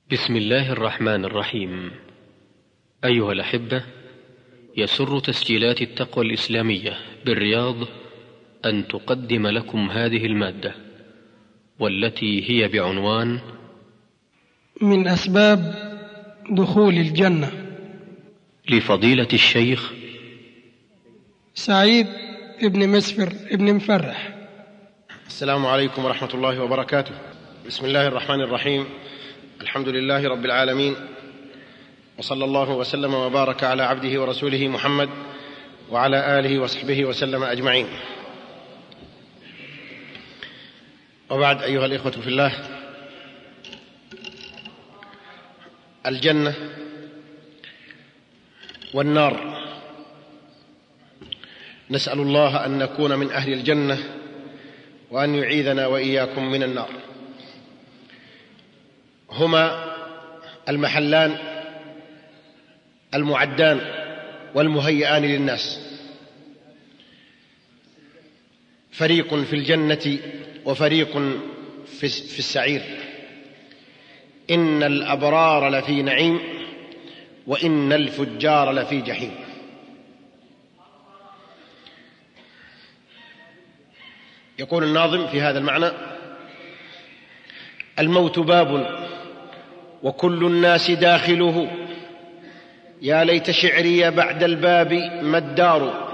بسم الله الرحمن الرحيم. أيها الأحبة، يسر تسجيلات التقوى الإسلامية بالرياض أن تقدم لكم هذه المادة، والتي هي بعنوان من أسباب دخول الجنة، لفضيلة الشيخ سعيد ابن مسفر ابن مفرح. السلام عليكم ورحمة الله وبركاته. بسم الله الرحمن الرحيم. الحمد لله رب العالمين، وصلى الله وسلم وبارك على عبده ورسوله محمد وعلى آله وصحبه وسلم أجمعين. وبعد، أيها الإخوة في الله، الجنة والنار، نسأل الله أن نكون من أهل الجنة وأن يعيذنا وإياكم من النار. هما المحلان المعدان والمهيئان للناس، فريق في الجنة وفريق في السعير. إن الأبرار لفي نعيم وإن الفجار لفي جحيم. يقول الناظم في هذا المعنى: الموت باب وكل الناس داخله، يا ليت شعري بعد الباب ما الدار.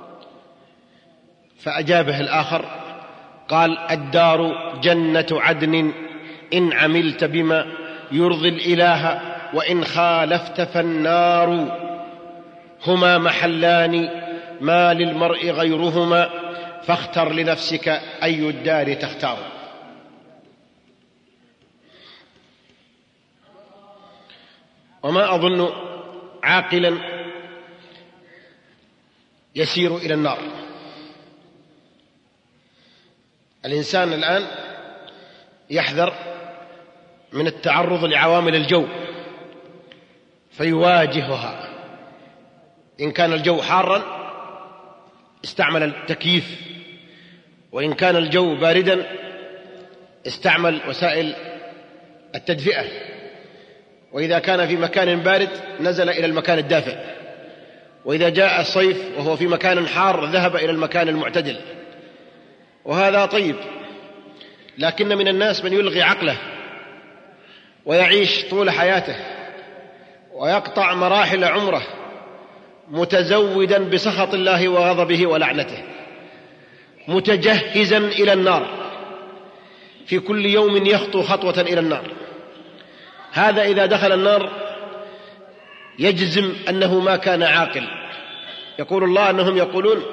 فأجابه الآخر قال: الدار جنة عدن إن عملت بما يرضي الإله، وإن خالفت فالنار. هما محلان ما للمرء غيرهما، فاختر لنفسك أي الدار تختار. وما أظن عاقلا يسير إلى النار. الإنسان الآن يحذر من التعرض لعوامل الجو فيواجهها. إن كان الجو حارا استعمل التكييف، وإن كان الجو باردا استعمل وسائل التدفئة، وإذا كان في مكان بارد نزل إلى المكان الدافئ، وإذا جاء الصيف وهو في مكان حار ذهب إلى المكان المعتدل. وهذا طيب، لكن من الناس من يلغي عقله ويعيش طول حياته ويقطع مراحل عمره متزودا بسخط الله وغضبه ولعنته، متجهزا إلى النار، في كل يوم يخطو خطوة إلى النار. هذا إذا دخل النار يجزم أنه ما كان عاقل. يقول الله أنهم يقولون: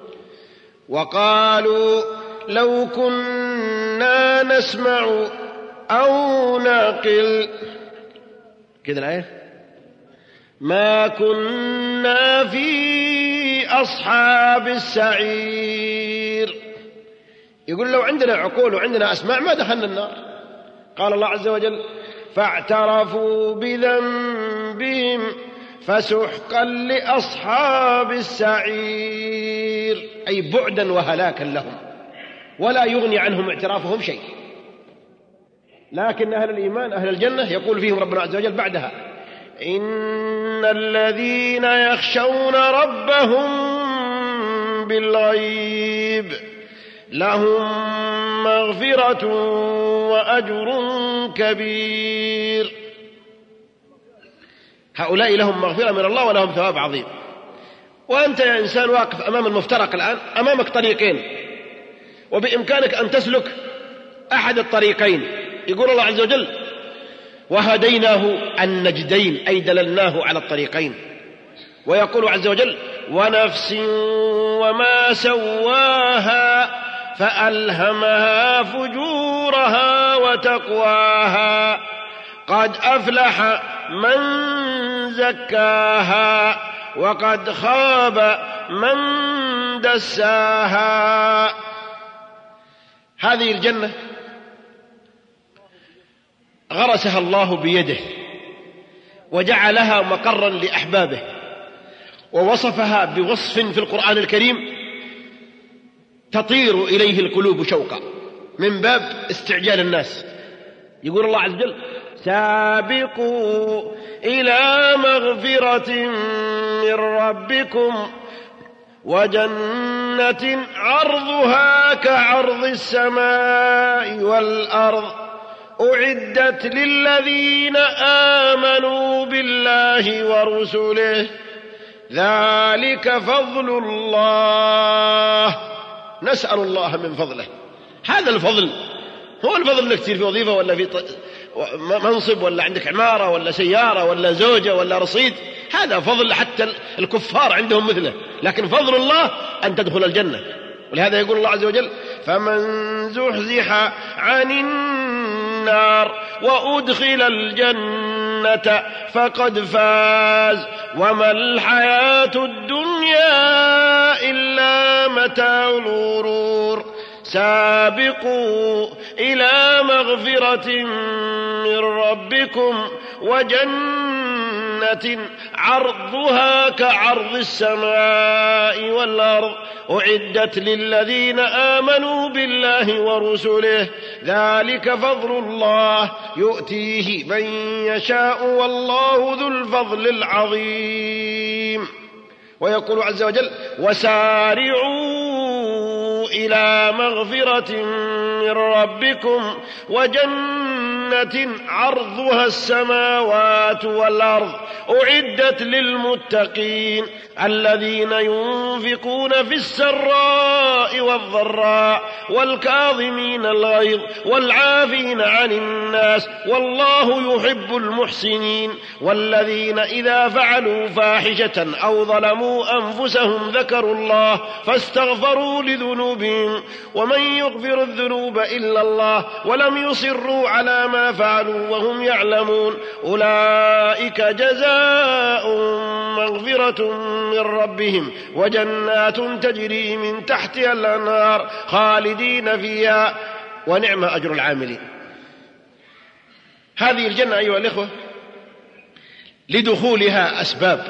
وقالوا لو كنا نسمع أو نعقل، كذا الآية، ما كنا في أصحاب السعير. يقول لو عندنا عقول وعندنا أسماع ما دخلنا النار. قال الله عز وجل: فاعترفوا بذنبهم فسحقا لأصحاب السعير، أي بعدا وهلاكا لهم، ولا يغني عنهم اعترافهم شيء. لكن أهل الإيمان أهل الجنة يقول فيهم ربنا عز وجل بعدها: إن الذين يخشون ربهم بالغيب لهم مغفرة وأجر كبير. هؤلاء لهم مغفرة من الله ولهم ثواب عظيم. وأنت يا إنسان واقف أمام المفترق الآن، أمامك طريقين وبإمكانك أن تسلك أحد الطريقين. يقول الله عز وجل: وهديناه النجدين، أي دللناه على الطريقين. ويقول عز وجل: ونفس وما سواها فألهمها فجورها وتقواها، قد أفلح من زكاها وقد خاب من دساها. هذه الجنة غرسها الله بيده وجعلها مقرا لأحبابه، ووصفها بوصف في القرآن الكريم تطير إليه القلوب شوقا من باب استعجال الناس. يقول الله عز وجل: سابقوا إلى مغفرة من ربكم وجنة عرضها كعرض السماء والأرض أعدت للذين آمنوا بالله ورسله ذلك فضل الله نسأل الله من فضله. هذا الفضل هو الفضل انك تصير في وظيفة ولا في منصب ولا عندك عمارة ولا سيارة ولا زوجة ولا رصيد، هذا فضل حتى الكفار عندهم مثله، لكن فضل الله أن تدخل الجنة. ولهذا يقول الله عز وجل فمن زحزح عن النار وأدخل الجنة فقد فاز وما الحياة الدنيا إلا متاع الغرور. سابقوا إلى مغفرة من ربكم وجنة عرضها كعرض السماء والأرض أعدت للذين آمنوا بالله ورسله ذلك فضل الله يؤتيه من يشاء والله ذو الفضل العظيم. ويقول عز وجل وسارعوا إلى مغفرة من ربكم وجنة عرضها السماوات والأرض أعدت للمتقين الذين ينفقون في السراء والضراء والكاظمين الغيظ والعافين عن الناس والله يحب المحسنين والذين إذا فعلوا فاحشة أو ظلموا أنفسهم ذكروا الله فاستغفروا لذنوبهم ومن يغفر الذنوب إلا الله ولم يصروا على ما فعلوا وهم يعلمون أولئك جزاؤهم مغفرة من ربهم وجنات تجري من تحتها الأنهار خالدين فيها ونعم أجر العاملين. هذه الجنة أيها الإخوة لدخولها أسباب،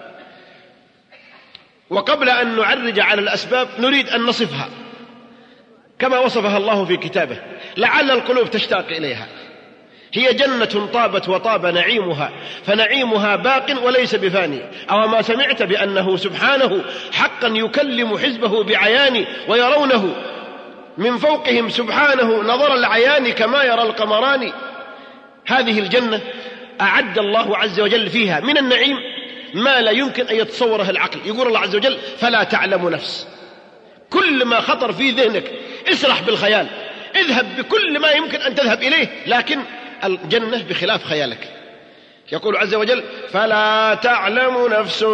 وقبل أن نعرج على الأسباب نريد أن نصفها كما وصفها الله في كتابه لعل القلوب تشتاق إليها. هي جنة طابت وطاب نعيمها فنعيمها باق وليس بفاني. أو ما سمعت بأنه سبحانه حقا يكلم حزبه بعيان ويرونه من فوقهم سبحانه نظر العيان كما يرى القمران. هذه الجنة أعد الله عز وجل فيها من النعيم ما لا يمكن أن يتصوره العقل. يقول الله عز وجل فلا تعلم نفس، كل ما خطر في ذهنك اسرح بالخيال، اذهب بكل ما يمكن أن تذهب إليه، لكن الجنة بخلاف خيالك. يقول عز وجل فلا تعلم نفس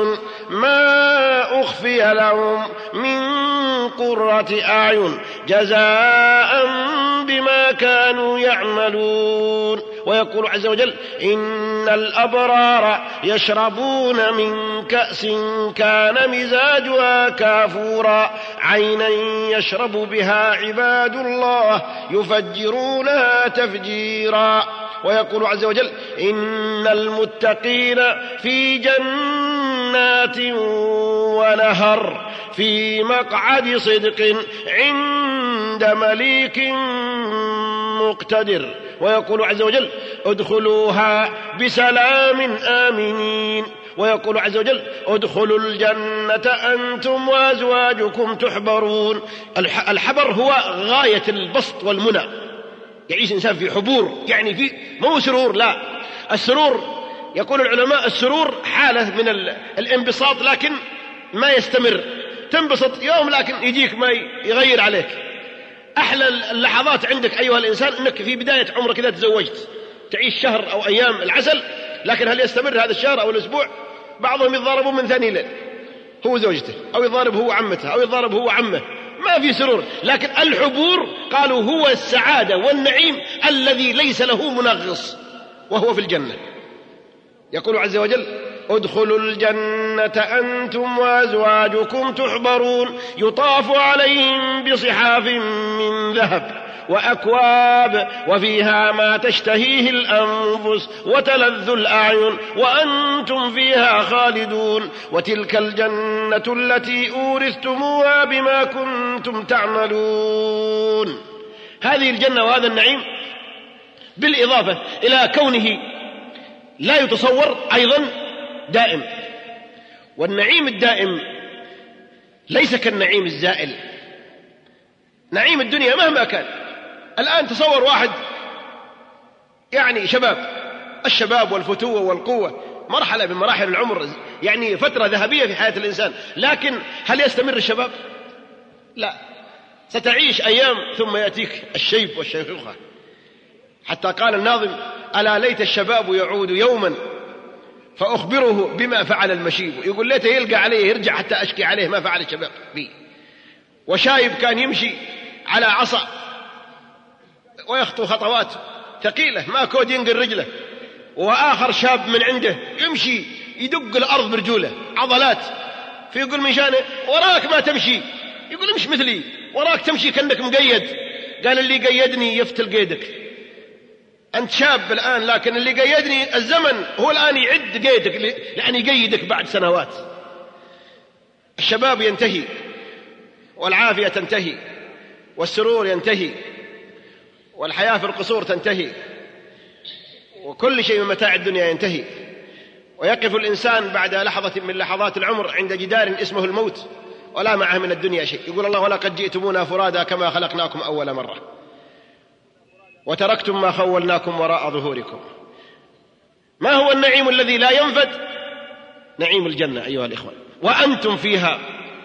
ما أخفي لهم من قرة أعين جزاء بما كانوا يعملون. ويقول عز وجل إن الأبرار يشربون من كأس كان مزاجها كافورا عينا يشرب بها عباد الله يفجرونها تفجيرا. ويقول عز وجل إن المتقين في جنات ونهر في مقعد صدق عند مليك مقتدر. ويقول عز وجل ادخلوها بسلام آمنين. ويقول عز وجل ادخلوا الجنة أنتم وأزواجكم تحبرون. الحبر هو غاية البسط والمنى، يعيش إنسان في حبور، يعني في مو سرور، لا، السرور يقول العلماء السرور حالة من الانبساط لكن ما يستمر، تنبسط يوم لكن يجيك ما يغير عليك. أحلى اللحظات عندك أيها الإنسان أنك في بداية عمرك إذا تزوجت تعيش شهر أو أيام العسل، لكن هل يستمر هذا الشهر أو الأسبوع؟ بعضهم يتضاربون من ثاني ليل هو زوجته، أو يضارب هو عمته، أو يضارب هو عمه، ما في سرور. لكن الحبور قالوا هو السعادة والنعيم الذي ليس له منغص، وهو في الجنة. يقول عز وجل ادخلوا الجنة أنتم وأزواجكم تحبرون يطاف عليهم بصحاف من ذهب وأكواب وفيها ما تشتهيه الأنفس وتلذ الأعين وأنتم فيها خالدون وتلك الجنة التي أورثتموها بما كنتم تعملون. هذه الجنة وهذا النعيم بالإضافة إلى كونه لا يتصور أيضا دائم. والنعيم الدائم ليس كالنعيم الزائل. نعيم الدنيا مهما كان، الآن تصور واحد يعني الشباب والفتوة والقوة مرحلة من مراحل العمر، يعني فترة ذهبية في حياة الإنسان، لكن هل يستمر الشباب؟ لا، ستعيش أيام ثم يأتيك الشيب والشيخوخة. حتى قال الناظم: ألا ليت الشباب يعود يوما فأخبره بما فعل المشيب. يقول ليته يلقى عليه يرجع حتى أشكي عليه ما فعل الشباب بي. وشايب كان يمشي على عصا ويخطو خطوات ثقيلة ما كود ينقل رجله، وآخر شاب من عنده يمشي يدق الأرض برجوله عضلات، فيقول من شانه: وراك ما تمشي. يقول: مش مثلي، وراك تمشي كأنك مقيد. قال: اللي قيدني يفتل قيدك، أنت شاب الآن، لكن اللي قيدني الزمن هو الآن يعد قيدك، يعني يقيدك بعد سنوات. الشباب ينتهي، والعافية تنتهي، والسرور ينتهي، والحياة في القصور تنتهي، وكل شيء من متاع الدنيا ينتهي، ويقف الإنسان بعد لحظة من لحظات العمر عند جدار اسمه الموت ولا معه من الدنيا شيء. يقول الله: ولقد جئتمونا فرادا كما خلقناكم أول مرة وتركتم ما خولناكم وراء ظهوركم. ما هو النعيم الذي لا ينفد؟ نعيم الجنة أيها الإخوة، وأنتم فيها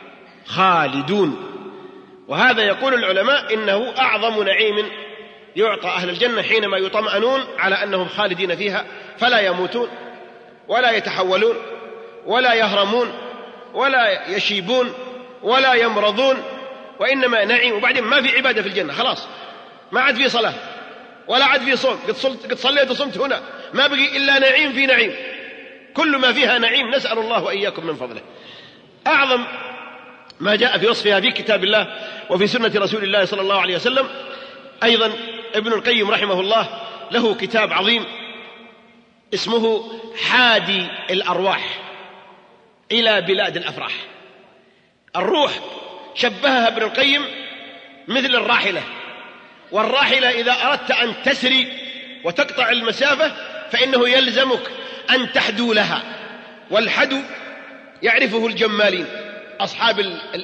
خالدون. وهذا يقول العلماء إنه أعظم نعيم يعطى أهل الجنة حينما يطمئنون على أنهم خالدين فيها، فلا يموتون ولا يتحولون ولا يهرمون ولا يشيبون ولا يمرضون، وإنما نعيم. وبعدين ما في عبادة في الجنة، خلاص ما عاد في صلاة ولا عاد في صوم، قد صليت وصمت هنا، ما بقي إلا نعيم في نعيم، كل ما فيها نعيم، نسأل الله وإياكم من فضله. أعظم ما جاء في وصفها في كتاب الله وفي سنة رسول الله صلى الله عليه وسلم أيضا ابن القيم رحمه الله له كتاب عظيم اسمه حادي الأرواح إلى بلاد الأفراح. الروح شبهها ابن القيم مثل الراحلة، والراحلة إذا أردت أن تسري وتقطع المسافة فإنه يلزمك أن تحدو لها، والحدو يعرفه الجمالين أصحاب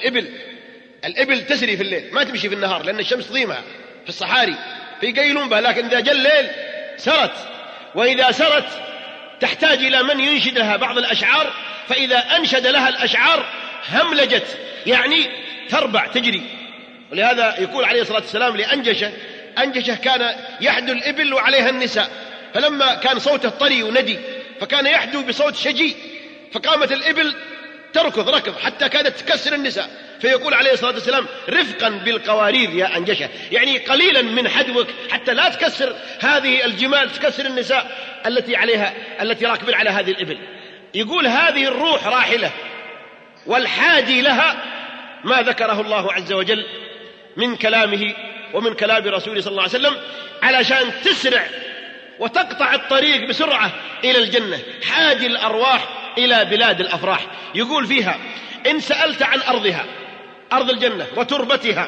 الإبل تسري في الليل، ما تمشي في النهار لأن الشمس ضيمها في الصحاري فيقيلون بها، لكن إذا جاء الليل سرت، وإذا سرت تحتاج إلى من ينشد لها بعض الأشعار، فإذا أنشد لها الأشعار هملجت، يعني تربع تجري. ولهذا يقول عليه الصلاة والسلام لأنجشة كان يحدو الإبل وعليها النساء، فلما كان صوته طري وندي فكان يحدو بصوت شجي، فقامت الإبل تركض ركض حتى كادت تكسر النساء، فيقول عليه الصلاة والسلام: رفقا بالقوارير يا أنجشة، يعني قليلا من حدوك حتى لا تكسر هذه الجمال، تكسر النساء التي راكبين على هذه الإبل. يقول هذه الروح راحلة، والحادي لها ما ذكره الله عز وجل من كلامه ومن كلام رسوله صلى الله عليه وسلم علشان تسرع وتقطع الطريق بسرعة إلى الجنة. حادي الأرواح إلى بلاد الأفراح. يقول فيها: إن سألت عن أرضها، أرض الجنة وتربتها،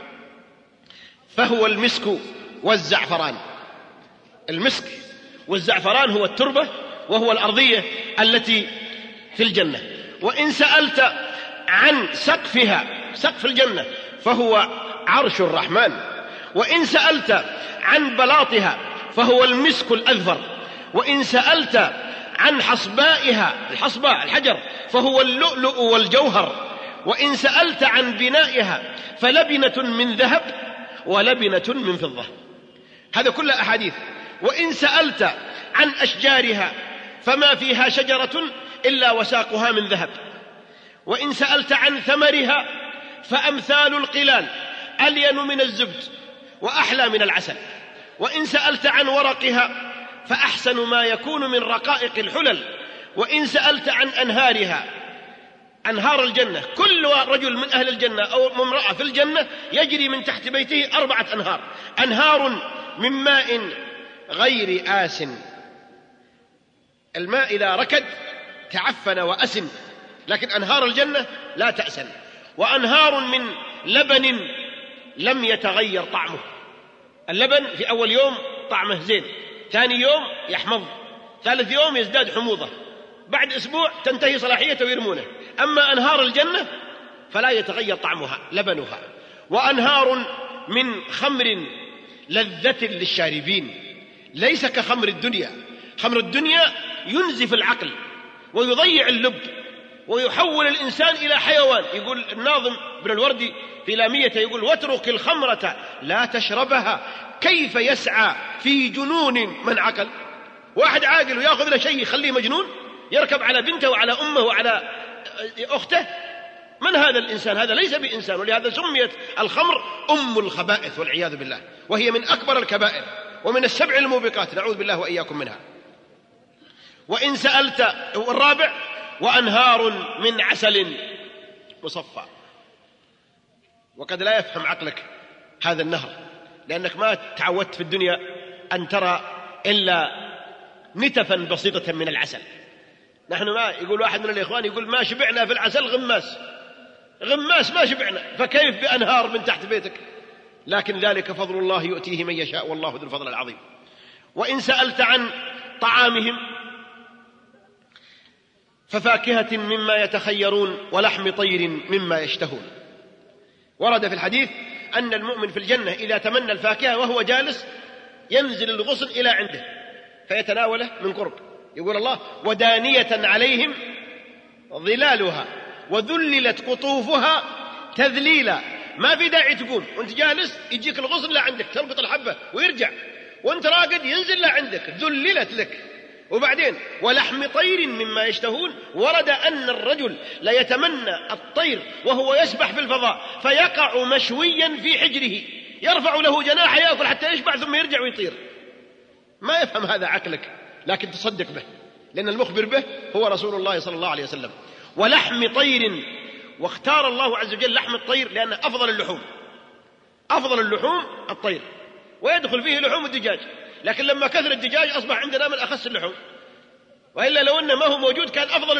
فهو المسك والزعفران. المسك والزعفران هو التربة وهو الأرضية التي في الجنة. وإن سألت عن سقفها، سقف الجنة، فهو عرش الرحمن. وإن سألت عن بلاطها فهو المسك الأذفر. وإن سألت عن حصبائها، الحصباء الحجر، فهو اللؤلؤ والجوهر. وإن سألت عن بنائها فلبنة من ذهب ولبنة من فضة. هذا كله أحاديث. وإن سألت عن أشجارها فما فيها شجرة إلا وساقها من ذهب. وإن سألت عن ثمرها فأمثال القلال ألين من الزبد وأحلى من العسل. وإن سألت عن ورقها فأحسن ما يكون من رقائق الحلل. وإن سألت عن أنهارها، أنهار الجنة، كل رجل من أهل الجنة أو امرأة في الجنة يجري من تحت بيته 4 أنهار، أنهار من ماء غير آس. الماء إذا ركد تعفن وأسن، لكن أنهار الجنة لا تأسن. وأنهار من لبن لم يتغير طعمه. اللبن في أول يوم طعمه زين، ثاني يوم يحمض، ثالث يوم يزداد حموضة، بعد أسبوع تنتهي صلاحيته ويرمونه. أما أنهار الجنة فلا يتغير طعمها لبنها، وأنهار من خمر لذة للشاربين ليس كخمر الدنيا. خمر الدنيا ينزف العقل ويضيع اللب ويحول الإنسان إلى حيوان. يقول الناظم ابن الوردي في لاميته، يقول: واترك الخمرة لا تشربها كيف يسعى في جنون من عقل. واحد عاقل ويأخذ له شيء يخليه مجنون، يركب على بنته وعلى أمه وعلى أخته. من هذا الإنسان؟ هذا ليس بإنسان. ولهذا سميت الخمر أم الخبائث والعياذ بالله، وهي من أكبر الكبائر ومن السبع الموبقات، نعوذ بالله وإياكم منها. وإن سألت، والرابع: وأنهار من عسل مصفى. وقد لا يفهم عقلك هذا النهر، لأنك ما تعودت في الدنيا أن ترى إلا نتفا بسيطة من العسل. نحن ما يقول واحد من الإخوان، يقول: ما شبعنا في العسل غماس ما شبعنا، فكيف بأنهار من تحت بيتك؟ لكن ذلك فضل الله يؤتيه من يشاء والله ذو الفضل العظيم. وإن سألت عن طعامهم ففاكهة مما يتخيرون ولحم طير مما يشتهون. ورد في الحديث أن المؤمن في الجنة إذا تمنى الفاكهة وهو جالس ينزل الغصن إلى عنده فيتناوله من قرب. يقول الله: ودانية عليهم ظلالها وذللت قطوفها تذليلا. ما في داعي تقوم وانت جالس، يجيك الغصن لعندك تلقط الحبة ويرجع، وانت راقد ينزل لعندك، ذللت لك. وبعدين: ولحم طير مما يشتهون. ورد أن الرجل لا يتمنى الطير وهو يسبح في الفضاء فيقع مشويا في حجره، يرفع له جناح يأكل حتى يشبع ثم يرجع ويطير. ما يفهم هذا عقلك، لكن تصدق به، لأن المخبر به هو رسول الله صلى الله عليه وسلم. ولحم طير، واختار الله عز وجل لحم الطير لأن أفضل اللحوم الطير، ويدخل فيه لحوم الدجاج. لكن لما كثر الدجاج أصبح عندنا من أخس اللحوم، وإلا لو أنه ما هو موجود كان أفضل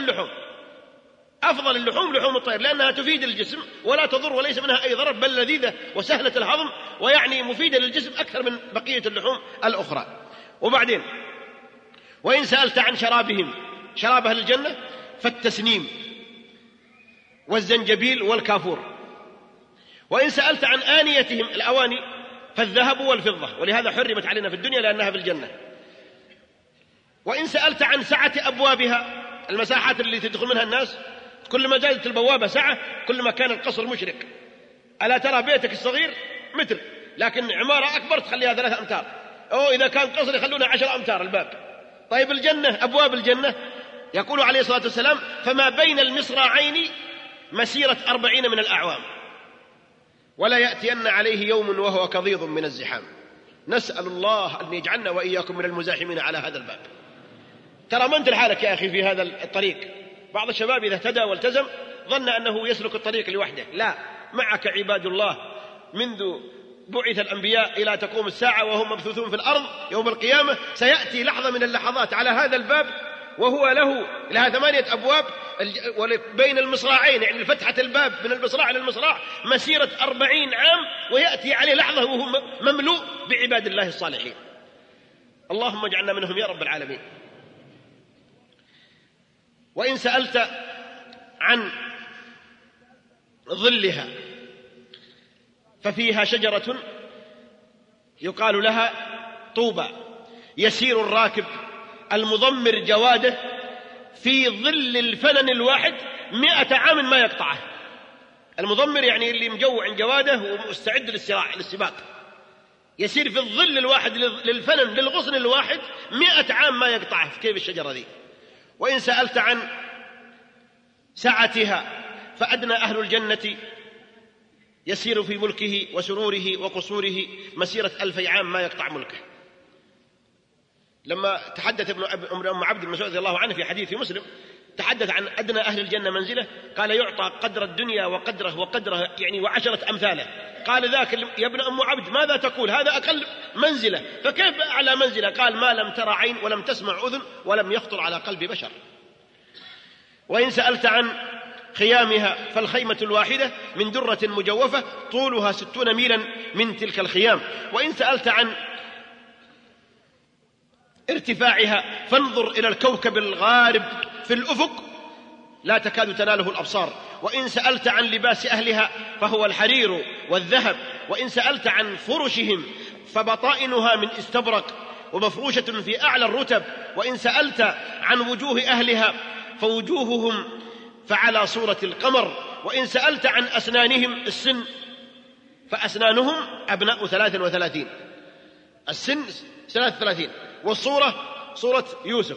اللحوم لحوم الطير، لأنها تفيد الجسم ولا تضر وليس منها أي ضرر، بل لذيذة وسهلة الهضم، ويعني مفيدة للجسم أكثر من بقية اللحوم الأخرى. وبعدين: وإن سألت عن شرابهم، شراب أهل الجنة، فالتسنيم والزنجبيل والكافور. وإن سألت عن آنيتهم، الأواني، فالذهب والفضة، ولهذا حرمت علينا في الدنيا لأنها في الجنة. وإن سألت عن سعة أبوابها، المساحات اللي تدخل منها الناس، كل ما زادت البوابة سعة كل ما كان القصر مشرق. ألا ترى بيتك الصغير متر، لكن عمارة أكبر تخليها 3 أمتار، أو إذا كان قصر يخلونها 10 أمتار الباب. طيب الجنة، أبواب الجنة، يقول عليه الصلاة والسلام: فما بين المصراعين مسيرة 40 من الأعوام، ولا يأتين عليه يوم وهو كضيض من الزحام. نسأل الله أن يجعلنا وإياكم من المزاحمين على هذا الباب. ترى ما أنت لحالك يا أخي في هذا الطريق. بعض الشباب إذا اهتدى والتزم ظن أنه يسلك الطريق لوحده. لا، معك عباد الله منذ بعث الأنبياء إلى تقوم الساعة وهم مبثوثون في الأرض. يوم القيامة سيأتي لحظة من اللحظات على هذا الباب وهو لها 8 أبواب، بين المصراعين يعني فتحة الباب من المصراع للمصراع مسيرة 40 عام، ويأتي عليه لحظة وهو مملوء بعباد الله الصالحين. اللهم اجعلنا منهم يا رب العالمين. وإن سألت عن ظلها ففيها شجرة يقال لها طوبى، يسير الراكب المضمر جواده في ظل الفنن الواحد 100 عام ما يقطعه. المضمر يعني اللي مجوع جواده ومستعد للسباق، يسير في الظل الواحد للفنن للغصن الواحد 100 عام ما يقطعه. كيف الشجرة ذي؟ وإن سألت عن سعتها فأدنى أهل الجنة يسير في ملكه وسروره وقصوره مسيرة 1000 عام ما يقطع ملكه. لما تحدث ابن أم عبد المسعود رضي الله عنه في حديث في مسلم، تحدث عن أدنى أهل الجنة منزلة، قال: يعطى قدر الدنيا وقدره يعني 10 أمثاله. قال ذاك: يا ابن أم عبد ماذا تقول؟ هذا أقل منزلة، فكيف أعلى منزلة؟ قال: ما لم ترى عين ولم تسمع أذن ولم يخطر على قلب بشر. وإن سألت عن خيامها فالخيمة الواحدة من درة مجوفة طولها 60 ميلا من تلك الخيام. وإن سألت عن ارتفاعها، فانظر إلى الكوكب الغارب في الأفق لا تكاد تناله الأبصار. وإن سألت عن لباس أهلها فهو الحرير والذهب، وإن سألت عن فرشهم فبطائنها من استبرق ومفروشة في أعلى الرتب، وإن سألت عن وجوه أهلها فوجوههم فعلى صورة القمر، وإن سألت عن أسنانهم السن فأسنانهم أبناء 33، السن 33، والصورة صورة يوسف،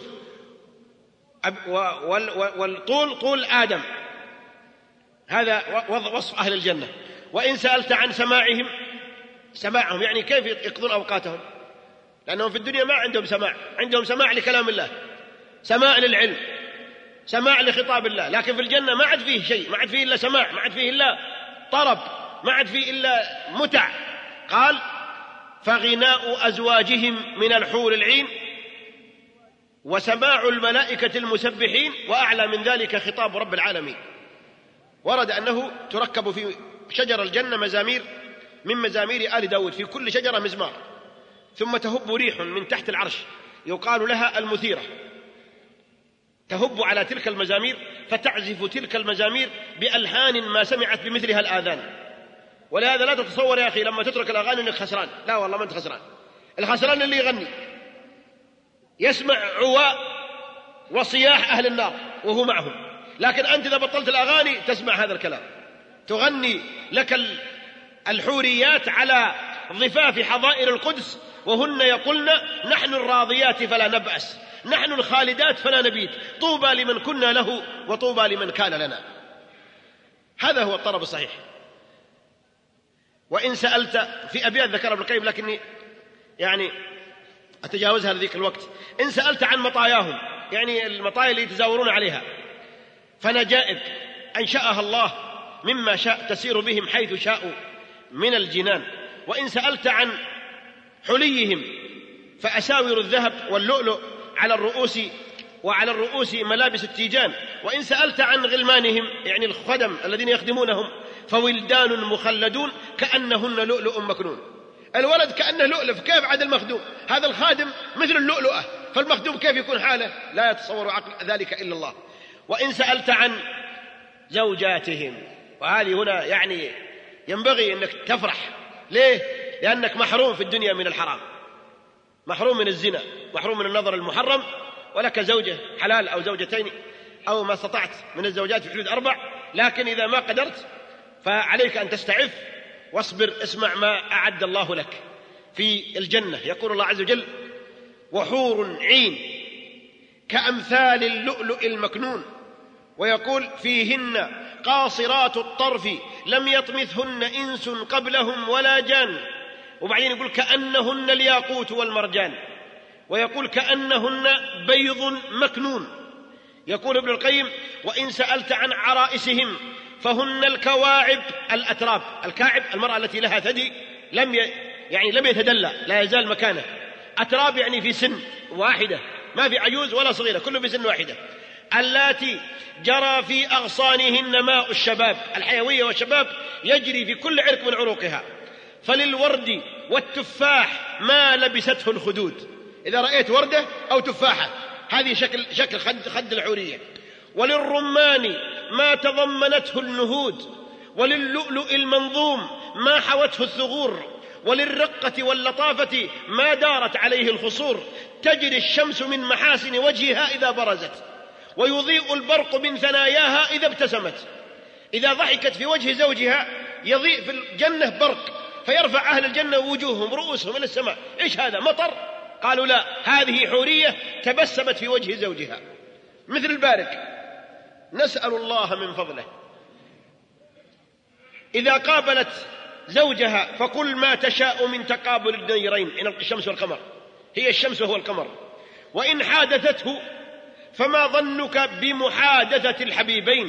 والطول طول آدم. هذا وصف أهل الجنة. وإن سألت عن سماعهم يعني كيف يقضون أوقاتهم، لأنهم في الدنيا ما عندهم سماع، عندهم سماع لكلام الله، سماع للعلم، سماع لخطاب الله. لكن في الجنة ما عاد فيه شيء، ما عاد فيه إلا سماع، ما عاد فيه إلا طرب، ما عاد فيه إلا متع. قال فغناء أزواجهم من الحور العين وسماع الملائكة المسبحين، وأعلى من ذلك خطاب رب العالمين. ورد أنه تركب في شجر الجنة مزامير من مزامير آل داود، في كل شجرة مزمار، ثم تهب ريح من تحت العرش يقال لها المثيرة، تهب على تلك المزامير فتعزف تلك المزامير بألحان ما سمعت بمثلها الآذان. ولهذا لا تتصور يا أخي لما تترك الأغاني أنك خسران، لا والله ما أنت خسران، الخسران اللي يغني يسمع عواء وصياح أهل النار وهو معهم. لكن أنت إذا بطلت الأغاني تسمع هذا الكلام، تغني لك الحوريات على ضفاف حظائر القدس وهن يقولن نحن الراضيات فلا نبأس، نحن الخالدات فلا نبيت، طوبى لمن كنا له وطوبى لمن كان لنا. هذا هو الطرب الصحيح. وإن سألت في أبيات ذكر ابن القيم لكني يعني أتجاوزها لذيك الوقت. إن سألت عن مطاياهم يعني المطايا اللي يتزاورون عليها، فنجائب أنشأها الله مما شاء تسير بهم حيث شاءوا من الجنان. وإن سألت عن حليهم فأساور الذهب واللؤلؤ على الرؤوس، وعلى الرؤوس ملابس التيجان. وإن سألت عن غلمانهم يعني الخدم الذين يخدمونهم فولدان مخلدون كأنهن لؤلؤ مكنون. الولد كأنه لؤلؤ، كيف عاد المخدوم؟ هذا الخادم مثل اللؤلؤة، فالمخدوم كيف يكون حاله؟ لا يتصور عقل ذلك إلا الله. وإن سألت عن زوجاتهم، وهذه هنا يعني ينبغي أنك تفرح. ليه؟ لأنك محروم في الدنيا من الحرام، محروم من الزنا، محروم من النظر المحرم، ولك زوجة حلال أو زوجتين أو ما استطعت من الزوجات في حدود 4. لكن إذا ما قدرت فعليك أن تستعف واصبر. اسمع ما أعد الله لك في الجنة. يقول الله عز وجل وحور عين كأمثال اللؤلؤ المكنون، ويقول فيهن قاصرات الطرف لم يطمثهن إنس قبلهم ولا جان. وبعدين يقول كأنهن الياقوت والمرجان، ويقول كأنهن بيض مكنون. يقول ابن القيم وإن سألت عن عرائسهم فهن الكواعب الأتراب. الكاعب المرأة التي لها ثدي لم يتدلى، لا يزال مكانه. أتراب يعني في سن واحدة، ما في عجوز ولا صغيرة، كله في سن واحدة. اللاتي جرى في أغصانهن ماء الشباب، الحيوية والشباب يجري في كل عرق من عروقها. فللورد والتفاح ما لبسته الخدود. إذا رأيت وردة أو تفاحة هذه شكل خد الحورية. وللرمان ما تضمنته النهود، وللؤلؤ المنظوم ما حوته الثغور، وللرقة واللطافة ما دارت عليه الخصور. تجري الشمس من محاسن وجهها إذا برزت، ويضيء البرق من ثناياها إذا ابتسمت. إذا ضحكت في وجه زوجها يضيء في الجنة برق، فيرفع أهل الجنة وجوههم رؤوسهم إلى السماء. إيش هذا؟ مطر؟ قالوا لا، هذه حورية تبسمت في وجه زوجها مثل البارق. نسأل الله من فضله. إذا قابلت زوجها فقل ما تشاء من تقابل النيرين، إن الشمس والقمر، هي الشمس وهو القمر. وإن حادثته فما ظنك بمحادثة الحبيبين.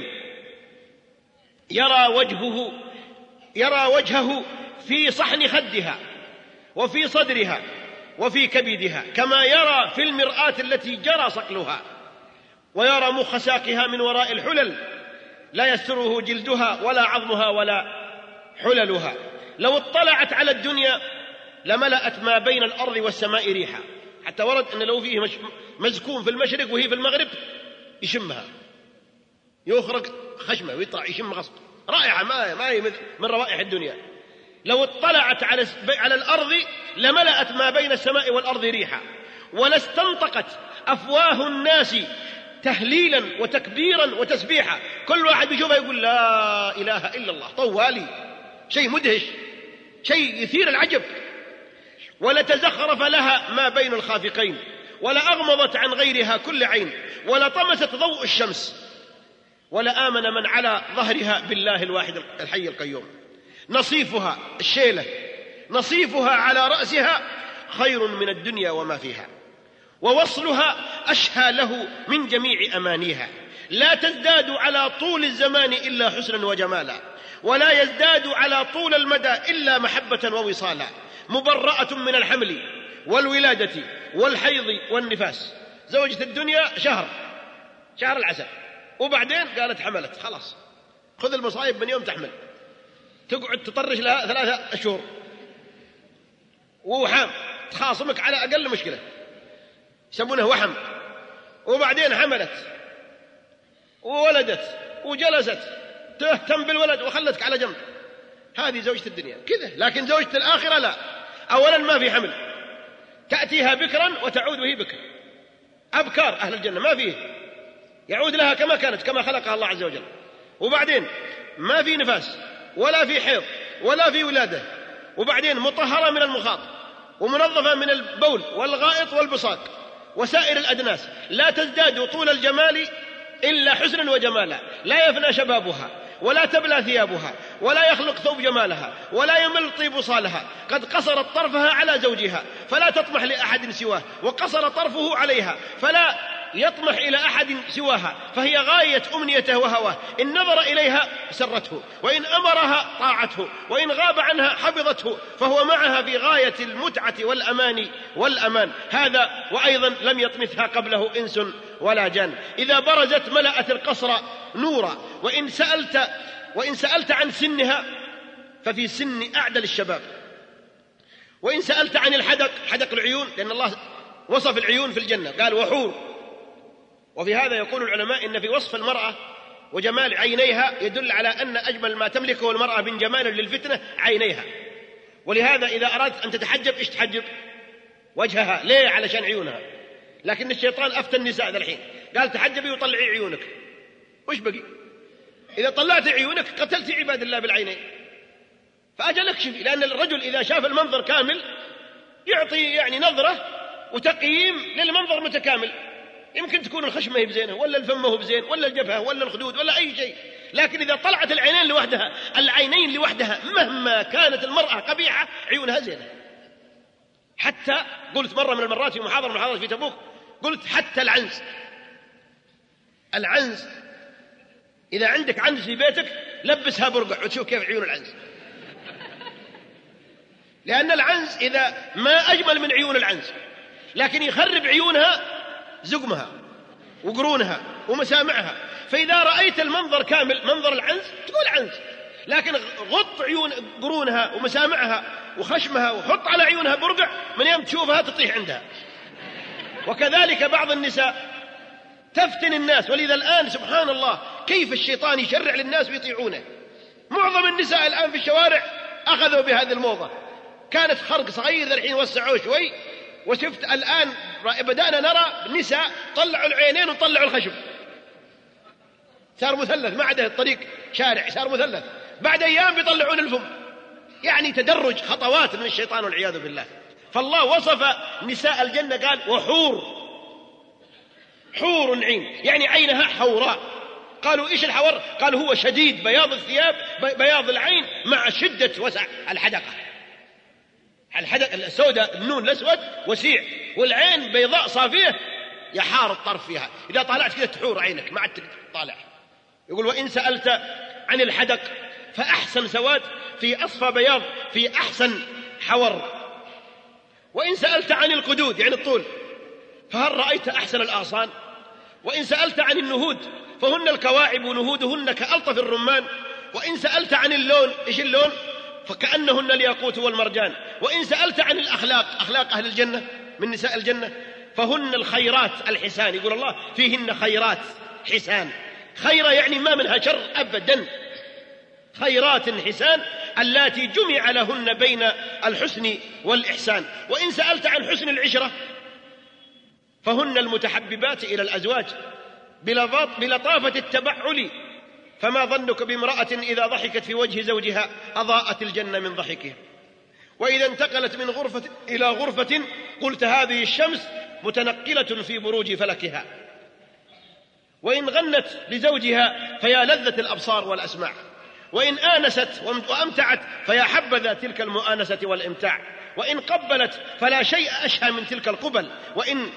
يرى وجهه في صحن خدها وفي صدرها وفي كبدها، كما يرى في المرآة التي جرى صقلها. ويرى مخ ساقها من وراء الحلل، لا يستره جلدها ولا عظمها ولا حللها. لو اطلعت على الدنيا لملأت ما بين الأرض والسماء ريحا. حتى ورد أن لو فيه مزكون في المشرق وهي في المغرب يشمها، يخرج خشمه ويطلع يشم غصب. رائعة ما هي من روائح الدنيا. لو اطلعت على الأرض لملأت ما بين السماء والأرض ريحا، ولاستنطقت أفواه الناس تهليلا وتكبيرا وتسبيحا. كل واحد بيشوفها يقول لا إله إلا الله، طوالي، شيء مدهش، شيء يثير العجب. ولتزخرف لها ما بين الخافقين، ولأغمضت عن غيرها كل عين، ولطمست ضوء الشمس، ولآمن من على ظهرها بالله الواحد الحي القيوم. نصيفها الشيلة، نصيفها على رأسها خير من الدنيا وما فيها، ووصلها أشهى له من جميع أمانيها. لا تزداد على طول الزمان إلا حسنا وجمالا، ولا يزداد على طول المدى إلا محبة ووصالا. مبرأة من الحمل والولادة والحيض والنفاس. زوجة الدنيا شهر العسل، وبعدين قالت حملت، خلاص خذ المصايب من يوم تحمل، تقعد تطرش لها 3 أشهر، ووحام تخاصمك على أقل مشكلة يسمونه وحم، وبعدين حملت وولدت وجلست تهتم بالولد وخلتك على جنب. هذه زوجة الدنيا كذا. لكن زوجة الآخرة لا، أولا ما في حمل، تأتيها بكرا وتعود وهي بكر. أبكار أهل الجنة ما فيه، يعود لها كما كانت كما خلقها الله عز وجل. وبعدين ما في نفاس ولا في حيض ولا في ولادة، وبعدين مطهرة من المخاط ومنظفة من البول والغائط والبصاق وسائر الأدناس. لا تزداد طول الجمال إلا حسنا وجمالا. لا يفنى شبابها ولا تبلى ثيابها ولا يخلق ثوب جمالها ولا يمل طيب صالها. قد قصرت طرفها على زوجها فلا تطمح لأحد سواه، وقصر طرفه عليها فلا يطمح إلى أحد سواها، فهي غاية أمنيته وهواه. إن نظر إليها سرته، وإن أمرها طاعته، وإن غاب عنها حفظته، فهو معها في غاية المتعة والأمان والأمان. هذا وأيضا لم يطمثها قبله إنس ولا جان. إذا برزت ملأت القصر نورا. وإن سألت عن سنها ففي سن أعدل الشباب. وإن سألت عن الحدق، حدق العيون، لأن الله وصف العيون في الجنة قال وحور. وفي هذا يقول العلماء إن في وصف المرأة وجمال عينيها يدل على أن أجمل ما تملكه المرأة من جمال للفتنة عينيها. ولهذا إذا أردت أن تتحجب إيش تحجب؟ وجهها. ليه؟ علشان عيونها. لكن الشيطان أفتى النساء ذا الحين قال تحجبي وطلعي عيونك. وش بقي؟ إذا طلعت عيونك قتلت عباد الله بالعينين. فأجل اكشفي، لأن الرجل إذا شاف المنظر كامل يعطي يعني نظرة وتقييم للمنظر متكامل. يمكن تكون الخشمة بزينة، ولا الفم هو بزين، ولا الجبهة، ولا الخدود، ولا أي شيء. لكن إذا طلعت العينين لوحدها مهما كانت المرأة قبيحة عيونها زينة. حتى قلت مرة من المرات في محاضرة من المحاضرات في تبوك، قلت حتى العنز إذا عندك عنز في بيتك لبسها برقع وتشوف كيف عيون العنز. لأن العنز إذا ما أجمل من عيون العنز، لكن يخرب عيونها زقمها وقرونها ومسامعها. فإذا رأيت المنظر كامل منظر العنز تقول عنز، لكن غط عيون قرونها ومسامعها وخشمها وحط على عيونها برقع، من يوم تشوفها تطيح عندها. وكذلك بعض النساء تفتن الناس. ولذا الآن سبحان الله كيف الشيطان يشرع للناس ويطيعونه. معظم النساء الآن في الشوارع أخذوا بهذه الموضة. كانت خرق صغير الحين وسعوه شوي، وشفت الآن بدأنا نرى نساء طلعوا العينين وطلعوا الخشم، صار مثلث، ما عدا الطريق شارع صار مثلث. بعد أيام بيطلعون الفم. يعني تدرج خطوات من الشيطان والعياذ بالله. فالله وصف نساء الجنة قال وحور عين، يعني عينها حوراء. قالوا إيش الحور؟ قالوا هو شديد بياض الثياب بياض العين مع شدة وسع الحدقة السوداء، النون الأسود وسيع، والعين بيضاء صافية يحار الطرف فيها. إذا طالعت كذا تحور عينك ما عاد تطالع. يقول وإن سألت عن الحدق فأحسن سواد، في أصفى بياض، في أحسن حور. وإن سألت عن القدود يعني الطول فهل رأيت أحسن الأغصان. وإن سألت عن النهود فهن الكواعب نهودهن كألطف الرمان. وإن سألت عن اللون إيش اللون؟ فكأنهن الياقوت والمرجان. وإن سألت عن الأخلاق، أخلاق أهل الجنة من نساء الجنة؟ فهن الخيرات الحسان. يقول الله فيهن خيرات حسان. خيرة يعني ما منها شر أبدا. خيرات حسان اللاتي جمع لهن بين الحسن والإحسان. وإن سألت عن حسن العشرة فهن المتحببات إلى الأزواج بلطافة التبعل. فما ظنك بامرأة إذا ضحكت في وجه زوجها أضاءت الجنة من ضحكها، وإذا انتقلت من غرفة إلى غرفة قلت هذه الشمس متنقلة في بروج فلكها. وإن غنت لزوجها فيا لذة الأبصار والأسماع، وإن آنست وأمتعت فيا حبذا تلك المؤانسة والإمتاع، وإن قبلت فلا شيء أشهى من تلك القبل، وإن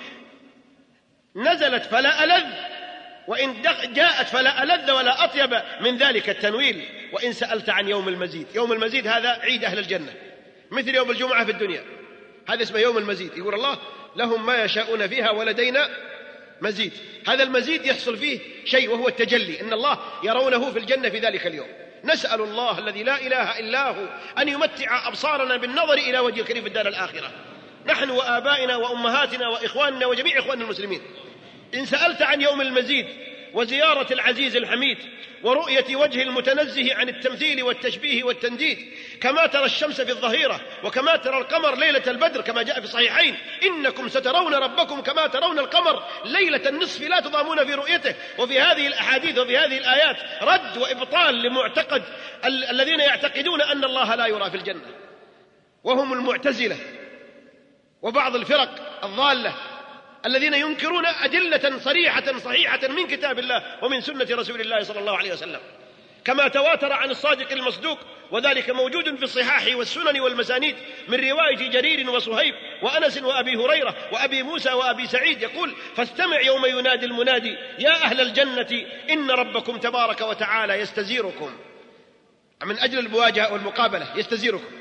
نزلت فلا ألذ، وإن جاءت فلا ألذ ولا أطيب من ذلك التنويل. وإن سألت عن يوم المزيد، يوم المزيد هذا عيد أهل الجنة مثل يوم الجمعة في الدنيا، هذا اسمه يوم المزيد. يقول الله لهم ما يشاءون فيها ولدينا مزيد. هذا المزيد يحصل فيه شيء وهو التجلي، إن الله يرونه في الجنة في ذلك اليوم. نسأل الله الذي لا إله إلا هو أن يمتع أبصارنا بالنظر إلى وجه الكريم في الدار الآخرة، نحن وآبائنا وأمهاتنا وإخواننا وجميع إخواننا المسلمين. إن سألت عن يوم المزيد وزيارة العزيز الحميد ورؤية وجه المتنزه عن التمثيل والتشبيه والتنديد، كما ترى الشمس في الظهيرة وكما ترى القمر ليلة البدر كما جاء في الصحيحين إنكم سترون ربكم كما ترون القمر ليلة النصف لا تضامون في رؤيته. وفي هذه الأحاديث وفي هذه الآيات رد وإبطال لمعتقد الذين يعتقدون أن الله لا يرى في الجنة، وهم المعتزلة وبعض الفرق الضالة الذين ينكرون أدلة صريحة صحيحة من كتاب الله ومن سنة رسول الله صلى الله عليه وسلم، كما تواتر عن الصادق المصدوق، وذلك موجود في الصحاح والسنن والمسانيد من رواية جرير وصهيب وأنس وأبي هريرة وأبي موسى وأبي سعيد يقول فاستمع يوم ينادي المنادي يا أهل الجنة إن ربكم تبارك وتعالى يستزيركم، من أجل المواجهة والمقابلة يستزيركم،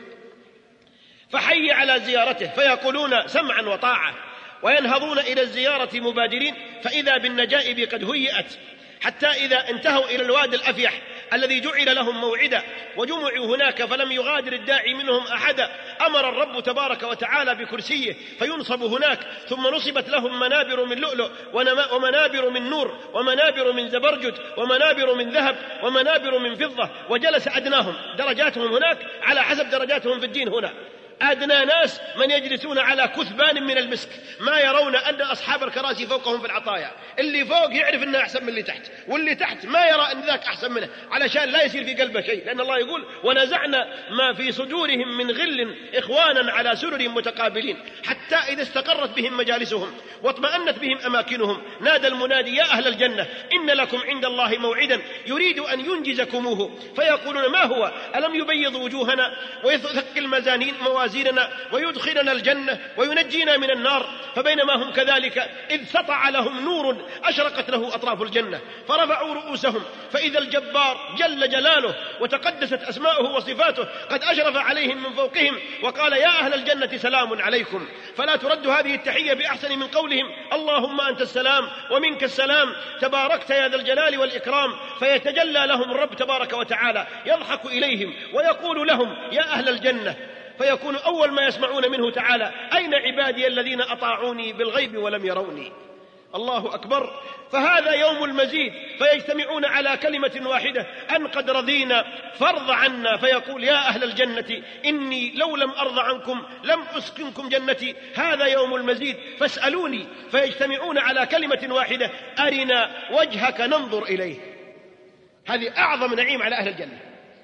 فحي على زيارته فيقولون سمعا وطاعة، وينهضون إلى الزيارة مبادرين فإذا بالنجائب قد هيئت، حتى إذا انتهوا إلى الوادي الأفيح الذي جعل لهم موعدا وجمعوا هناك فلم يغادر الداعي منهم أحدا، أمر الرب تبارك وتعالى بكرسيه فينصب هناك، ثم نصبت لهم منابر من لؤلؤ ومنابر من نور ومنابر من زبرجد ومنابر من ذهب ومنابر من فضة، وجلس أدناهم درجاتهم هناك على حسب درجاتهم في الدين هنا. أدنى ناس من يجلسون على كثبان من المسك، ما يرون أن أصحاب الكراسي فوقهم في العطايا، اللي فوق يعرف أنه أحسن من اللي تحت، واللي تحت ما يرى أن ذاك أحسن منه، علشان لا يصير في قلبه شيء، لأن الله يقول ونزعنا ما في صدورهم من غل إخوانا على سرر متقابلين، حتى إذا استقرت بهم مجالسهم واطمأنت بهم أماكنهم نادى المنادي يا أهل الجنة إن لكم عند الله موعدا يريد أن ينجزكموه، فيقولون ما هو ألم يبيض وجوهنا ويثقل موازيننا ويدخلنا الجنة وينجينا من النار، فبينما هم كذلك إذ سطع لهم نور أشرقت له أطراف الجنة فرفعوا رؤوسهم فإذا الجبار جل جلاله وتقدست أسماؤه وصفاته قد أشرف عليهم من فوقهم وقال يا أهل الجنة سلام عليكم، فلا ترد هذه التحية بأحسن من قولهم اللهم أنت السلام ومنك السلام تباركت يا ذا الجلال والإكرام، فيتجلى لهم الرب تبارك وتعالى يضحك إليهم ويقول لهم يا أهل الجنة، فيكون أول ما يسمعون منه تعالى أين عبادي الذين أطاعوني بالغيب ولم يروني. الله أكبر. فهذا يوم المزيد، فيجتمعون على كلمة واحدة أن قد رضينا فارض عنا، فيقول يا أهل الجنة إني لو لم أرض عنكم لم أسكنكم جنتي، هذا يوم المزيد فاسألوني، فيجتمعون على كلمة واحدة أرنا وجهك ننظر إليه. هذه أعظم نعيم على أهل الجنة،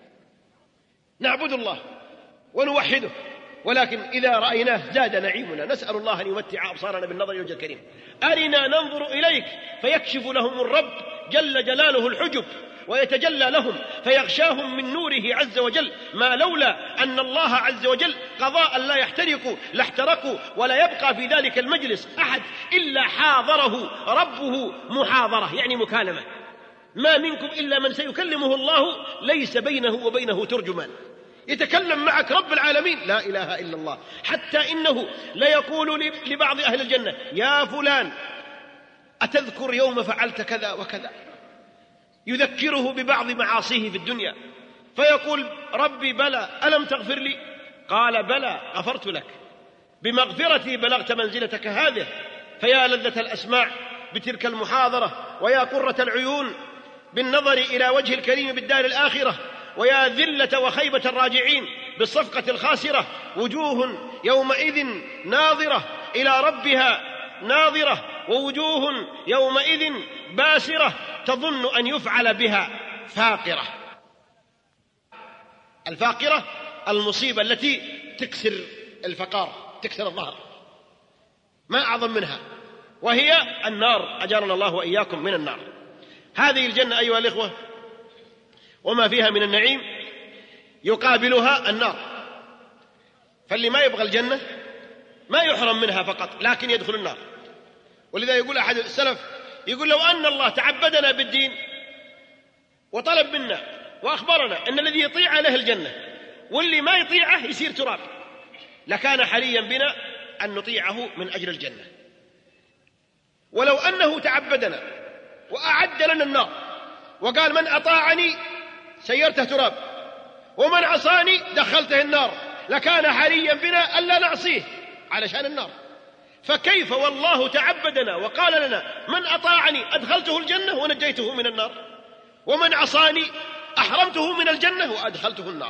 نعبد الله ونوحده، ولكن إذا رأيناه زاد نعيمنا. نسأل الله أن يمتع أبصارنا بالنظر إلى وجه الكريم. أرنا ننظر إليك فيكشف لهم الرب جل جلاله الحجب ويتجلى لهم فيغشاهم من نوره عز وجل، ما لولا أن الله عز وجل قضاء لا يحترقوا لاحترقوا، ولا يبقى في ذلك المجلس أحد إلا حاضره ربه محاضرة، يعني مكالمة، ما منكم إلا من سيكلمه الله ليس بينه وبينه ترجمان، يتكلم معك رب العالمين لا إله إلا الله. حتى إنه ليقول لبعض أهل الجنة يا فلان أتذكر يوم فعلت كذا وكذا، يذكره ببعض معاصيه في الدنيا، فيقول ربي بلى ألم تغفر لي؟ قال بلى غفرت لك. بمغفرتي بلغت منزلتك هذه، فيا لذة الأسماع بتلك المحاضرة، ويا قرة العيون بالنظر إلى وجه الكريم بالدار الآخرة، ويا ذلة وخيبة الراجعين بالصفقة الخاسرة. وجوه يومئذ ناظرة إلى ربها ناظرة، ووجوه يومئذ باسرة تظن أن يفعل بها فاقرة. الفاقرة المصيبة التي تكسر الفقار، تكسر الظهر، ما أعظم منها، وهي النار، أجارنا الله وإياكم من النار. هذه الجنة أيها الإخوة وما فيها من النعيم يقابلها النار، فاللي ما يبغى الجنة ما يحرم منها فقط لكن يدخل النار. ولذا يقول أحد السلف، يقول لو أن الله تعبدنا بالدين وطلب منا وأخبرنا أن الذي يطيع له الجنة واللي ما يطيعه يصير تراب، لكان حريا بنا أن نطيعه من أجل الجنة. ولو أنه تعبدنا وأعد لنا النار وقال من أطاعني سيرته تراب ومن عصاني دخلته النار، لكان حريا بنا ألا نعصيه علشان النار. فكيف والله تعبدنا وقال لنا من أطاعني أدخلته الجنة ونجيته من النار، ومن عصاني أحرمته من الجنة وأدخلته النار.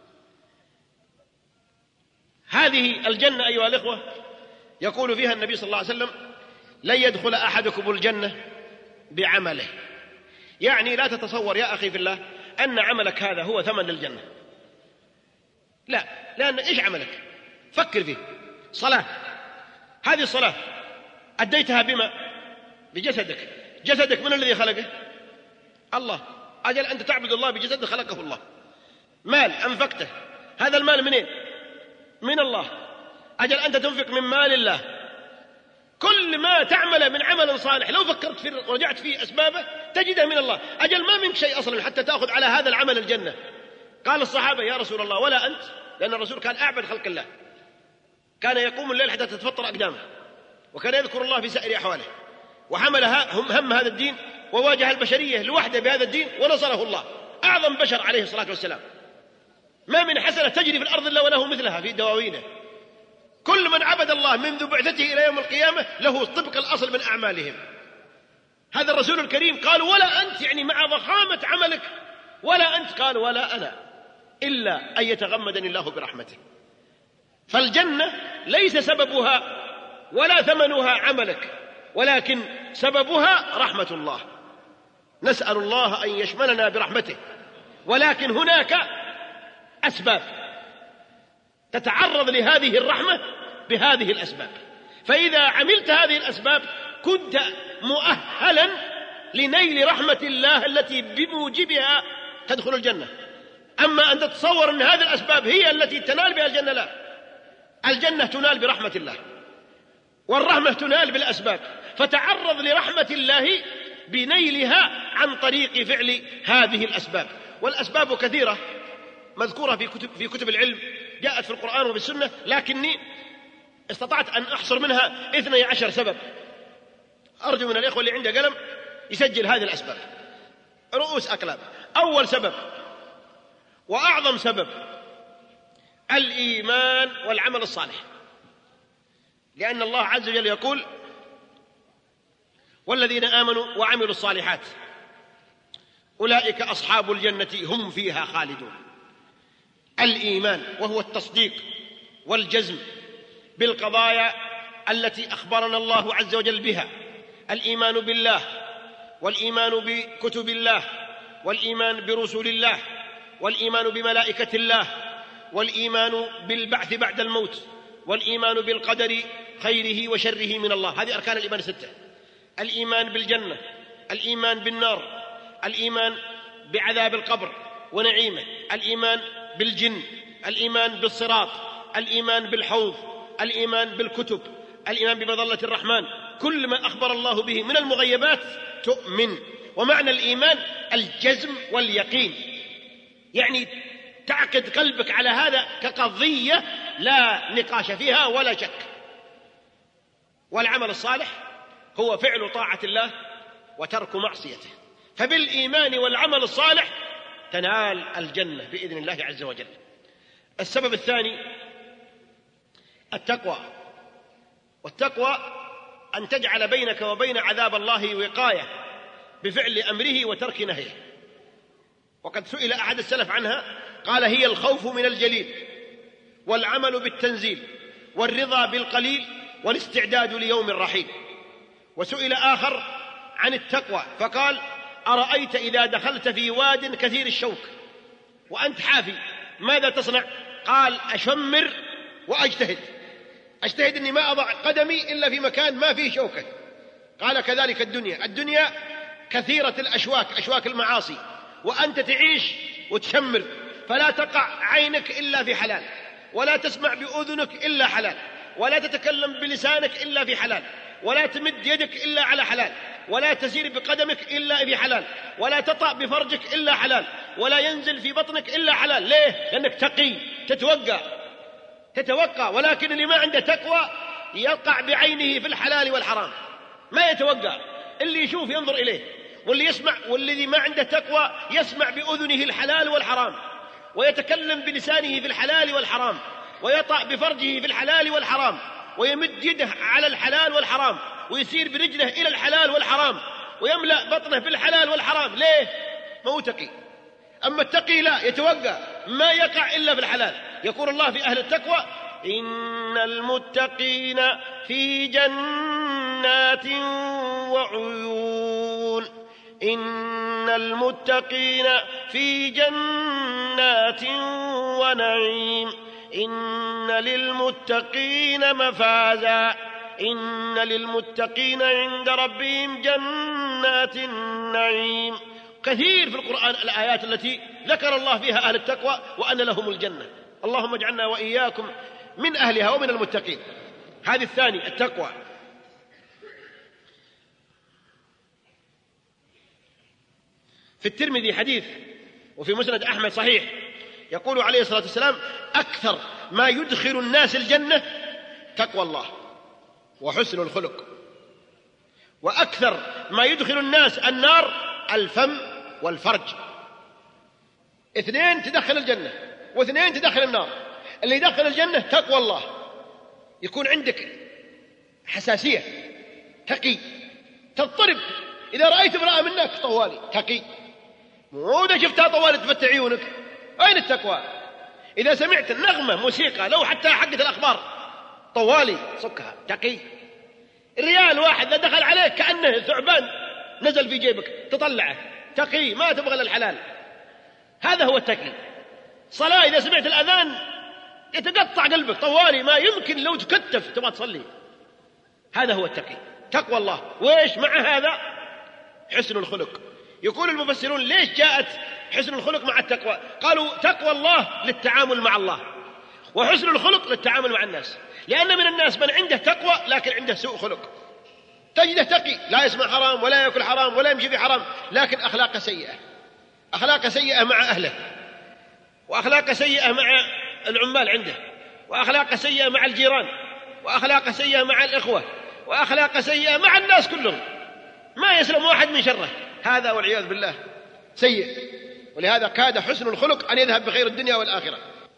هذه الجنة أيها الإخوة يقول فيها النبي صلى الله عليه وسلم لن يدخل أحدكم الجنة بعمله. يعني لا تتصور يا أخي في الله أن عملك هذا هو ثمن للجنة، لا، لأن إيش عملك؟ فكر فيه. صلاة، هذه الصلاة أديتها بما؟ بجسدك. جسدك من الذي خلقه؟ الله. أجل أنت تعبد الله بجسد خلقه الله. مال أنفقته، هذا المال منين؟ من الله. أجل أنت تنفق من مال الله. كل ما تعمل من عمل صالح لو فكرت فيه ورجعت فيه أسبابه تجده من الله. أجل ما منك شيء أصلا حتى تأخذ على هذا العمل الجنة. قال الصحابة يا رسول الله ولا أنت؟ لأن الرسول كان أعبد خلق الله، كان يقوم الليل حتى تتفطر أقدامه، وكان يذكر الله في سائر أحواله، وحملها هم هذا الدين وواجه البشرية لوحده بهذا الدين ونصره الله. أعظم بشر عليه الصلاة والسلام، ما من حسنة تجري في الأرض إلا وله مثلها في دواوينه. كل من عبد الله منذ بعثته إلى يوم القيامة له طبق الأصل من أعمالهم. هذا الرسول الكريم قال ولا أنت، يعني مع ضخامة عملك ولا أنت، قال ولا أنا، إلا أن يتغمدني الله برحمته. فالجنة ليس سببها ولا ثمنها عملك، ولكن سببها رحمة الله. نسأل الله أن يشملنا برحمته، ولكن هناك أسباب تتعرض لهذه الرحمة بهذه الأسباب، فإذا عملت هذه الأسباب كنت مؤهلا لنيل رحمة الله التي بموجبها تدخل الجنة. أما أن تتصور أن هذه الأسباب هي التي تنال بها الجنة، لا، الجنة تنال برحمة الله، والرحمة تنال بالأسباب، فتعرض لرحمة الله بنيلها عن طريق فعل هذه الأسباب. والأسباب كثيرة مذكورة في كتب العلم، جاءت في القرآن وفي السنة، لكني استطعت أن أحصر منها 12 سبب. أرجو من الإخوة اللي عنده قلم يسجل هذه الأسباب رؤوس أقلام. أول سبب وأعظم سبب الإيمان والعمل الصالح، لأن الله عز وجل يقول والذين آمنوا وعملوا الصالحات أولئك أصحاب الجنة هم فيها خالدون. الإيمان وهو التصديق والجزم بالقضايا التي أخبرنا الله عز وجل بها، الإيمان بالله والإيمان بكتب الله والإيمان برسل الله والإيمان بملائكة الله والإيمان بالبعث بعد الموت والإيمان بالقدر خيره وشره من الله. هذه أركان الإيمان 6. الإيمان بالجنة، الإيمان بالنار، الإيمان بعذاب القبر ونعيمه، الإيمان بالجن، الإيمان بالصراط، الإيمان بالحوض، الإيمان بالكتب، الإيمان بمظلة الرحمن. كل ما أخبر الله به من المغيبات تؤمن. ومعنى الإيمان الجزم واليقين، يعني تعقد قلبك على هذا كقضية لا نقاش فيها ولا شك. والعمل الصالح هو فعل طاعة الله وترك معصيته، فبالإيمان والعمل الصالح تنال الجنة بإذن الله عز وجل. السبب الثاني التقوى. والتقوى أن تجعل بينك وبين عذاب الله وقاية بفعل أمره وترك نهيه. وقد سئل أحد السلف عنها قال: هي الخوف من الجليل، والعمل بالتنزيل، والرضا بالقليل، والاستعداد ليوم الرحيل. وسئل آخر عن التقوى فقال: أرأيت إذا دخلت في واد كثير الشوك وأنت حافي ماذا تصنع؟ قال: أشمر وأجتهد أني ما أضع قدمي إلا في مكان ما فيه شوكة. قال: كذلك الدنيا كثيرة الأشواك، أشواك المعاصي، وأنت تعيش وتشمر، فلا تقع عينك إلا في حلال، ولا تسمع بأذنك إلا حلال، ولا تتكلم بلسانك إلا في حلال، ولا تمد يدك إلا على حلال، ولا تسير بقدمك إلا في حلال، ولا تطأ بفرجك إلا حلال، ولا ينزل في بطنك إلا حلال. ليه؟ لأنك تقي، تتوقع. ولكن اللي ما عنده تقوى يقع بعينه في الحلال والحرام، ما يتوقع. اللي يشوف ينظر إليه، واللي يسمع، والذي ما عنده تقوى يسمع بأذنه الحلال والحرام، ويتكلم بلسانه في الحلال والحرام، ويطأ بفرجه في الحلال والحرام، ويمد يده على الحلال والحرام، ويسير برجله إلى الحلال والحرام، ويملأ بطنه بالحلال والحرام. ليه؟ ما هو تقي. أما التقي لا، يتوقع، ما يقع إلا في الحلال. يقول الله في أهل التقوى: إن المتقين في جنات وعيون. إن المتقين في جنات ونعيم. إن للمتقين مفازا. إن للمتقين عند ربهم جنات النعيم. كثير في القرآن الآيات التي ذكر الله فيها أهل التقوى وأن لهم الجنة. اللهم اجعلنا وإياكم من أهلها ومن المتقين. هذه الثاني التقوى. في الترمذي حديث، وفي مسند أحمد صحيح، يقول عليه الصلاة والسلام: أكثر ما يدخل الناس الجنة تقوى الله وحسن الخلق، وأكثر ما يدخل الناس النار الفم والفرج. 2 تدخل الجنة و2 تدخل النار. اللي يدخل الجنة تقوى الله، يكون عندك حساسية، تقي، تضطرب إذا رأيت امرأة منك طوالي، تقي، مو إذا شفتها طوالي تفتح عيونك. أين التقوى؟ إذا سمعت النغمة موسيقى لو حتى حقت الأخبار طوالي صكها، تقي. الريال واحد إذا دخل عليك كأنه ثعبان نزل في جيبك تطلعه، تقي، ما تبغى للحلال. هذا هو التقي. صلاة إذا سمعت الأذان يتقطع قلبك طوالي، ما يمكن لو تكتف تبغى تصلي. هذا هو التقي، تقوى الله. وإيش مع هذا؟ حسن الخلق. يقول المفسرون: ليش جاءت حسن الخلق مع التقوى؟ قالوا: تقوى الله للتعامل مع الله، وحسن الخلق للتعامل مع الناس. لأن من الناس من عنده تقوى لكن عنده سوء خلق. تجده تقي، لا يسمع حرام ولا يأكل حرام ولا يمشي في حرام، لكن أخلاقه سيئة، أخلاقه سيئة مع أهله، وأخلاقه سيئة مع العمال عنده، وأخلاقه سيئة مع الجيران، وأخلاقه سيئة مع الإخوة، وأخلاقه سيئة مع الناس كلهم، ما يسلم واحد من شره. هذا والعياذ بالله سيء. ولهذا كاد حسن الخلق أن يذهب بخير الدنيا والآخرة.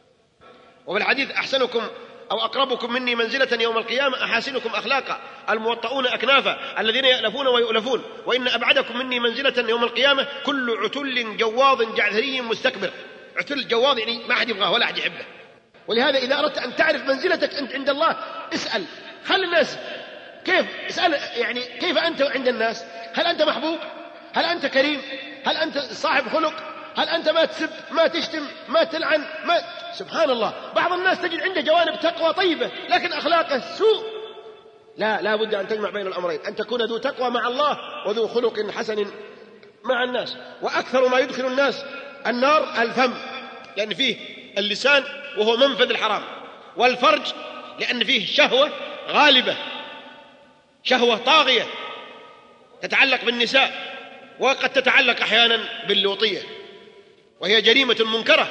وفي الحديث: أحسنكم أو أقربكم مني منزلة يوم القيامة أحاسنكم أخلاقا الموطؤون أكنافا الذين يألفون ويؤلفون، وإن أبعدكم مني منزلة يوم القيامة كل عتل جواظ جعثري مستكبر. عتل جواظ يعني ما أحد يبغاه ولا أحد يحبه. ولهذا إذا أردت أن تعرف منزلتك أنت عند الله اسأل، خلي الناس كيف اسأل، يعني كيف أنت عند الناس؟ هل أنت محبوب؟ هل أنت كريم؟ هل أنت صاحب خلق؟ هل أنت ما تسب، ما تشتم، ما تلعن، ما سبحان الله. بعض الناس تجد عنده جوانب تقوى طيبة لكن أخلاقه سوء. لا بد أن تجمع بين الأمرين، أن تكون ذو تقوى مع الله وذو خلق حسن مع الناس. وأكثر ما يدخل الناس النار الفم، لأن فيه اللسان وهو منفذ الحرام، والفرج لأن فيه شهوة غالبة، شهوة طاغية تتعلق بالنساء، وقد تتعلق أحيانا باللوطية، وهي جريمة منكرة.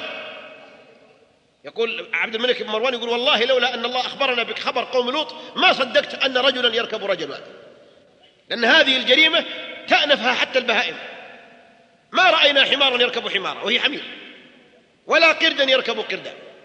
يقول عبد الملك بن مروان، يقول: والله لولا أن الله أخبرنا بخبر قوم لوط ما صدقت أن رجلا يركب رجلا، لأن هذه الجريمة تأنفها حتى البهائم. ما رأينا حمارا يركب حمارا وهي حمير، ولا قردا يركب قردا،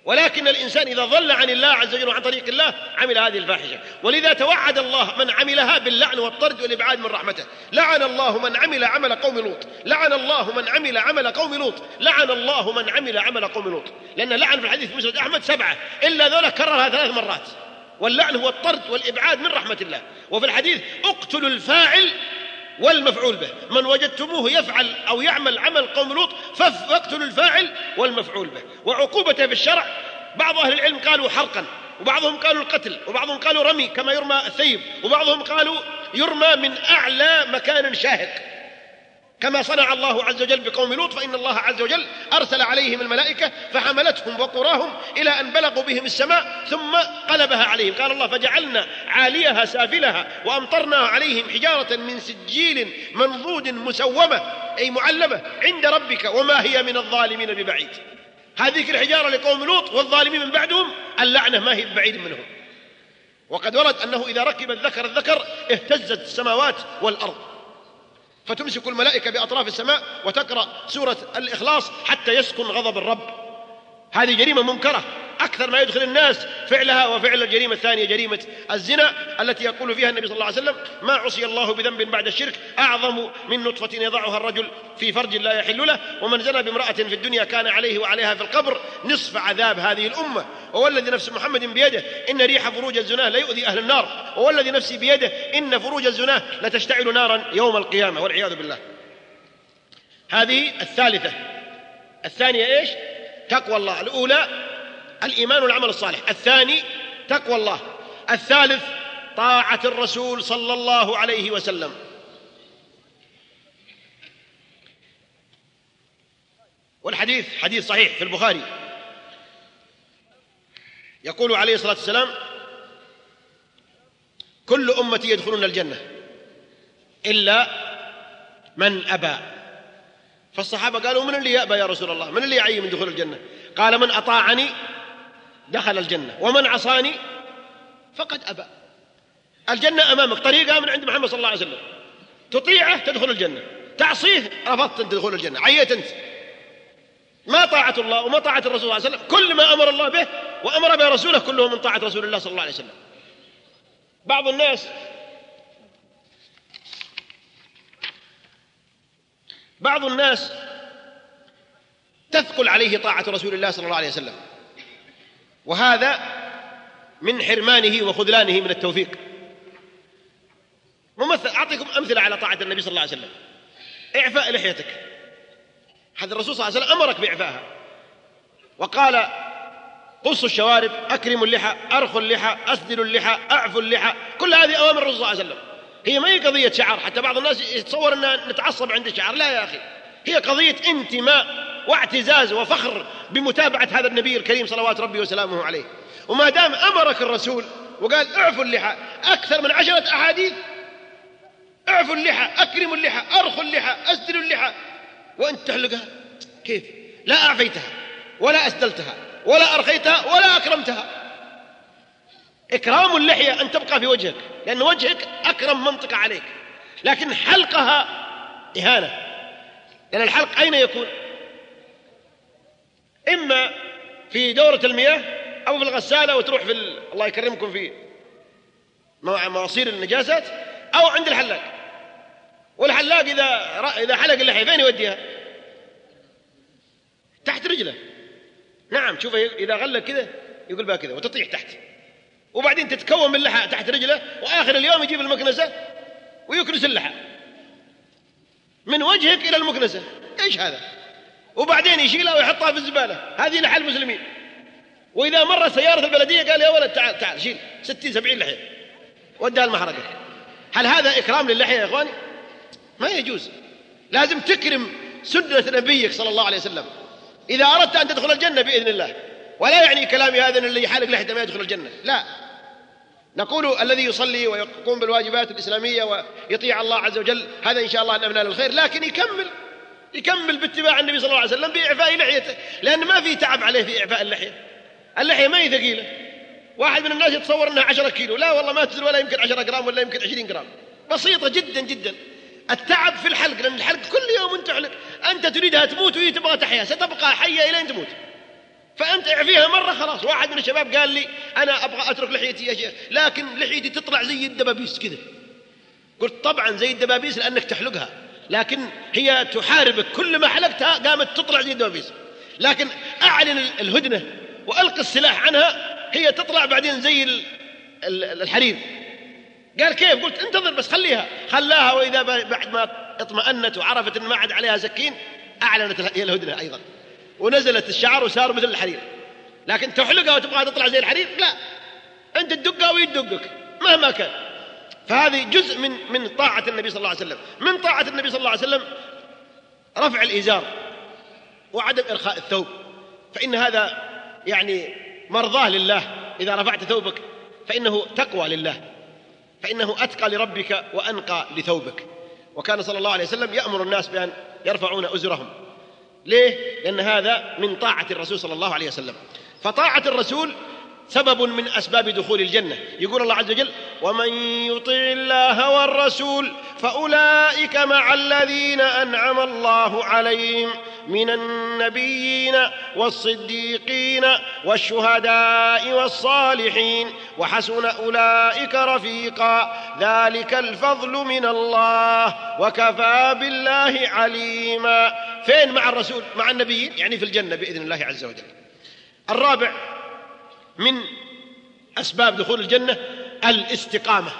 ولكن الإنسان إذا ضل عن الله عز وجل وعن طريق الله عمل هذه الفاحشة. ولذا توعد الله من عملها باللعن والطرد والإبعاد من رحمته. لعن الله من عمل عمل قوم لوط، لعن الله من عمل عمل قوم لوط، لعن الله من عمل عمل قوم لوط. لأن لعن في الحديث مسند أحمد 7 إلا ذولا كررها 3 مرات. واللعن هو الطرد والإبعاد من رحمة الله. وفي الحديث اقتلوا الفاعل والمفعول به، من وجدتموه يفعل أو يعمل عمل قوم لوط فاقتلوا الفاعل والمفعول به. وعقوبته في الشرع بعض أهل العلم قالوا حرقا، وبعضهم قالوا القتل، وبعضهم قالوا رمي كما يرمى الثيب، وبعضهم قالوا يرمى من أعلى مكان شاهق كما صنع الله عز وجل بقوم لوط. فإن الله عز وجل أرسل عليهم الملائكة فحملتهم وقراهم إلى أن بلغوا بهم السماء ثم قلبها عليهم. قال الله فجعلنا عاليها سافلها وأمطرنا عليهم حجارة من سجيل منضود مسومة أي معلمة عند ربك وما هي من الظالمين ببعيد. هذه الحجارة لقوم لوط، والظالمين من بعدهم اللعنة ما هي ببعيد منهم. وقد ورد أنه إذا ركب الذكر اهتزت السماوات والأرض، فتمسك الملائكة بأطراف السماء وتقرأ سورة الإخلاص حتى يسكن غضب الرب. هذه جريمة منكرة أكثر ما يدخل الناس فعلها وفعل الجريمة الثانية جريمة الزنا التي يقول فيها النبي صلى الله عليه وسلم ما عصي الله بذنب بعد الشرك أعظم من نطفة يضعها الرجل في فرج لا يحل له، ومن زنى بامرأة في الدنيا كان عليه وعليها في القبر نصف عذاب هذه الأمة. ووالذي نفس محمد بيده إن ريح فروج الزناه لا يؤذي أهل النار، ووالذي نفسي بيده إن فروج الزناه لتشتعل نارا يوم القيامة والعياذ بالله. هذه الثالثة. الثانية إيش؟ تقوى الله. الأولى الإيمان والعمل الصالح، الثاني تقوى الله، الثالث طاعة الرسول صلى الله عليه وسلم. والحديث حديث صحيح في البخاري، يقول عليه الصلاة والسلام كل أمتي يدخلون الجنة إلا من أبى. فالصحابة قالوا من اللي يأبى يا رسول الله؟ من اللي يعي من دخول الجنة؟ قال من أطاعني دخل الجنة ومن عصاني فقد أبى. الجنة أمامك، طريقها من عند محمد صلى الله عليه وسلم، تطيعه تدخل الجنة، تعصيه رفضت أن تدخل الجنة، عيت أنت. ما طاعة الله وما طاعة الرسول صلى الله عليه وسلم، كل ما أمر الله به وأمر به رسوله كله من طاعة رسول الله صلى الله عليه وسلم. بعض الناس تثقل عليه طاعة رسول الله صلى الله عليه وسلم، وهذا من حرمانه وخذلانه من التوفيق. أعطيكم أمثلة على طاعة النبي صلى الله عليه وسلم. إعفاء لحيتك، هذا الرسول صلى الله عليه وسلم أمرك بإعفائها وقال قصوا الشوارب، أكرموا اللحى، أرخوا اللحى، أسدلوا اللحى، أعفوا اللحى. كل هذه أوامر الرسول صلى الله عليه وسلم. هي ما هي قضية شعار، حتى بعض الناس يتصور أن نتعصب عند الشعار، لا يا أخي، هي قضية انتماء واعتزاز وفخر بمتابعة هذا النبي الكريم صلوات ربي وسلامه عليه. وما دام أمرك الرسول وقال اعفوا اللحى أكثر من 10 أحاديث، اعفوا اللحى، أكرموا اللحى، أرخوا اللحى، أسدلوا اللحى، وأنت تحلقها كيف؟ لا أعفيتها ولا أسدلتها ولا أرخيتها ولا أكرمتها. إكرام اللحية أن تبقى في وجهك لأن وجهك أكرم منطقة عليك، لكن حلقها إهانة. لأن الحلق أين يكون؟ إما في دورة المياه أو في الغسالة وتروح في الله يكرمكم في مواصير النجاسات، أو عند الحلاق. والحلاق إذا حلق اللحية فين يوديها؟ تحت رجله. نعم، شوف إذا غلق كذا يقول بها كذا وتطيح تحت، وبعدين تتكون من اللحى تحت رجله، وآخر اليوم يجيب المكنسة ويكنس اللحى من وجهك إلى المكنسة. إيش هذا؟ وبعدين يشيلها ويحطها في الزبالة. هذه لحى المسلمين. وإذا مر سيارة البلدية قال يا ولد تعال شيل 60-70 لحية ودها المحرقة. هل هذا إكرام للحية يا إخواني؟ ما يجوز. لازم تكرم سنة نبيك صلى الله عليه وسلم إذا أردت أن تدخل الجنة بإذن الله. ولا يعني كلامي هذا أن اللي يحالق لحيته ما يدخل الجنة، لا. نقول الذي يصلي ويقوم بالواجبات الإسلامية ويطيع الله عز وجل هذا إن شاء الله أن نال الخير، لكن يكمل باتباع النبي صلى الله عليه وسلم بإعفاء لحيته، لأن ما في تعب عليه في إعفاء اللحية ما هي ثقيلة. واحد من الناس يتصور أنها 10 كيلو، لا والله ما تزل، ولا يمكن 10 جرام ولا يمكن 20 جرام، بسيطة جدا جدا. التعب في الحلق، لأن الحلق كل يوم أنت تحلق، أنت تريدها تموت وهي تبغى تحيا، ستبقى حية إلى أن تموت. فأنت اعفيها مرة خلاص. واحد من الشباب قال لي أنا أبغى أترك لحيتي يا شيخ، لكن لحيتي تطلع زي الدبابيس كذا. قلت طبعا زي الدبابيس لأنك تحلقها، لكن هي تحاربك، كل ما حلقتها قامت تطلع زي الدبابيس. لكن أعلن الهدنة وألقي السلاح عنها، هي تطلع بعدين زي الحرير. قال كيف؟ قلت انتظر بس خلاها، وإذا بعد ما اطمأنت وعرفت أن ما عاد عليها سكين أعلنت هي الهدنة أيضا، ونزلت الشعر وصار مثل الحرير. لكن تحلقها وتبغى تطلع زي الحرير لا، أنت تدقها ويدقك مهما كان. فهذه جزء من طاعة النبي صلى الله عليه وسلم. من طاعة النبي صلى الله عليه وسلم رفع الإزار وعدم إرخاء الثوب، فإن هذا يعني مرضاه لله. إذا رفعت ثوبك فإنه تقوى لله، فإنه أتقى لربك وأنقى لثوبك. وكان صلى الله عليه وسلم يأمر الناس بأن يرفعون أزرهم. ليه؟ لأن هذا من طاعة الرسول صلى الله عليه وسلم. فطاعة الرسول سبب من أسباب دخول الجنة. يقول الله عز وجل: ومن يطع الله والرسول فأولئك مع الذين أنعم الله عليهم من النبيين والصديقين والشهداء والصالحين وحسن أولئك رفيقا ذلك الفضل من الله وكفى بالله عليما. فين مع الرسول؟ مع النبيين، يعني في الجنة بإذن الله عز وجل. الرابع من أسباب دخول الجنة الاستقامة،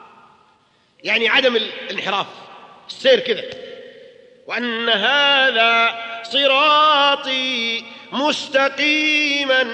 يعني عدم الانحراف، السير كذا. وأن هذا صراطي مستقيما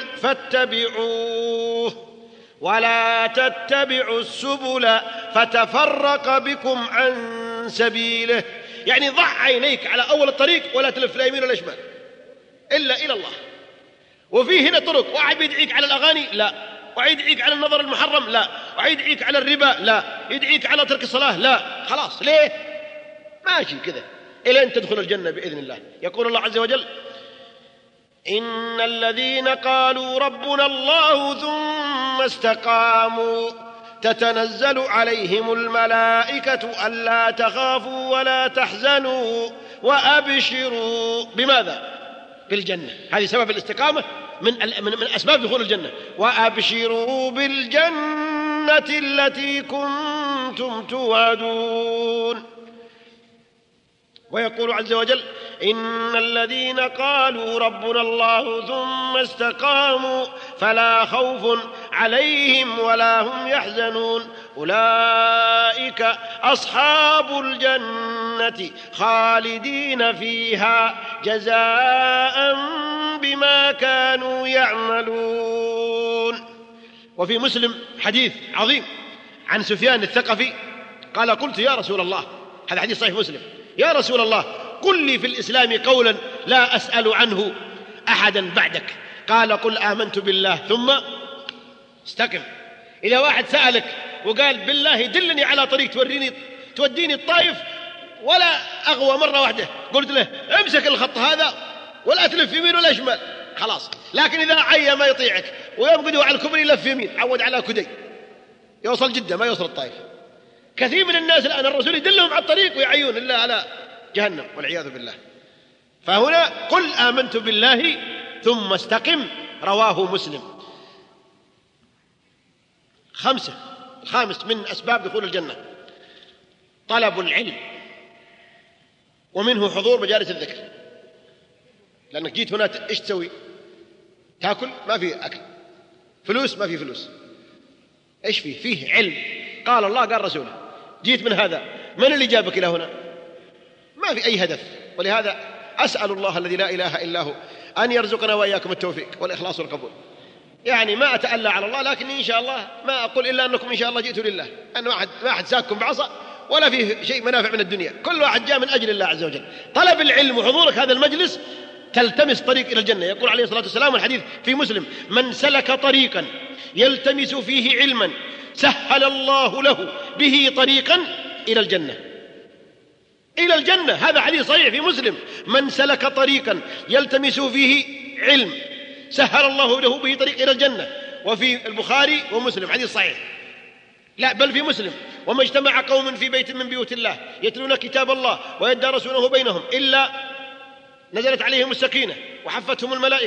فاتبعوه ولا تتبعوا السبل فتفرق بكم عن سبيله. يعني ضع عينيك على أول الطريق ولا تلف لا يمين ولا شمال إلا إلى الله. وفيه هنا طرق، واحد بيدعيك على الأغاني لا، واحد يدعيك على النظر المحرم لا، واحد يدعيك على الربا لا، يدعيك على ترك الصلاة لا. خلاص ليه؟ ماشي كذا إلى أن تدخل الجنة بإذن الله. يقول الله عز وجل: إن الذين قالوا ربنا الله ثم استقاموا تتنزل عليهم الملائكة ألا تخافوا ولا تحزنوا وأبشروا. بماذا؟ بالجنة. هذه سبب الاستقامة من أسباب دخول الجنة. وأبشروا بالجنة التي كنتم توعدون. ويقول عز وجل: إن الذين قالوا ربنا الله ثم استقاموا فلا خوف عليهم ولا هم يحزنون أولئك أصحاب الجنة خالدين فيها جزاء بما كانوا يعملون. وفي مسلم حديث عظيم عن سفيان الثقفي قال: قلت يا رسول الله، هذا حديث صحيح مسلم، يا رسول الله قل لي في الإسلام قولا لا أسأل عنه أحدا بعدك. قال: قل آمنت بالله ثم استقم. إذا واحد سألك وقال بالله دلني على طريق توديني الطائف ولا أغوى مرة واحدة، قلت له امسك الخط هذا ولا تلف يمين ولا شمال، خلاص. لكن إذا عيا ما يطيعك ويوم قدوا على الكبري يلف يمين، عود على كدي يوصل جدة ما يوصل الطائف. كثير من الناس الآن الرسول يدلهم على الطريق ويعيون إلا على جهنم والعياذ بالله. فهنا قل آمنت بالله ثم استقم، رواه مسلم. الخامس من أسباب دخول الجنة طلب العلم، ومنه حضور مجالس الذكر. لأنك جيت هنا إيش تسوي؟ تأكل؟ ما في أكل. فلوس؟ ما في فلوس. إيش فيه علم. قال الله قال رسوله. جيت من هذا، من اللي جابك إلى هنا؟ ما في أي هدف. ولهذا أسأل الله الذي لا إله إلا هو أن يرزقنا وإياكم التوفيق والإخلاص والقبول. يعني ما أتألى على الله، لكن إن شاء الله ما أقول إلا أنكم إن شاء الله جئتوا لله، أن واحد ساكم بعصا ولا فيه شيء منافع من الدنيا، كل واحد جاء من أجل الله عز وجل. طلب العلم وحضورك هذا المجلس تلتمس طريق إلى الجنة. يقول عليه الصلاة والسلام الحديث في مسلم: من سلك طريقا يلتمس فيه علما سهل الله له به طريقا إلى الجنة. إلى الجنة. هذا حديث صحيح في مسلم: من سلك طريقا يلتمس فيه علم سهل الله له به طريق إلى الجنة. وفي البخاري ومسلم حديث صحيح، لا بل في مسلم: وما اجتمع قوم في بيت من بيوت الله يتلون كتاب الله ويدارسونه بينهم إلا نزلت عليهم السكينة وحفتهم الملائكة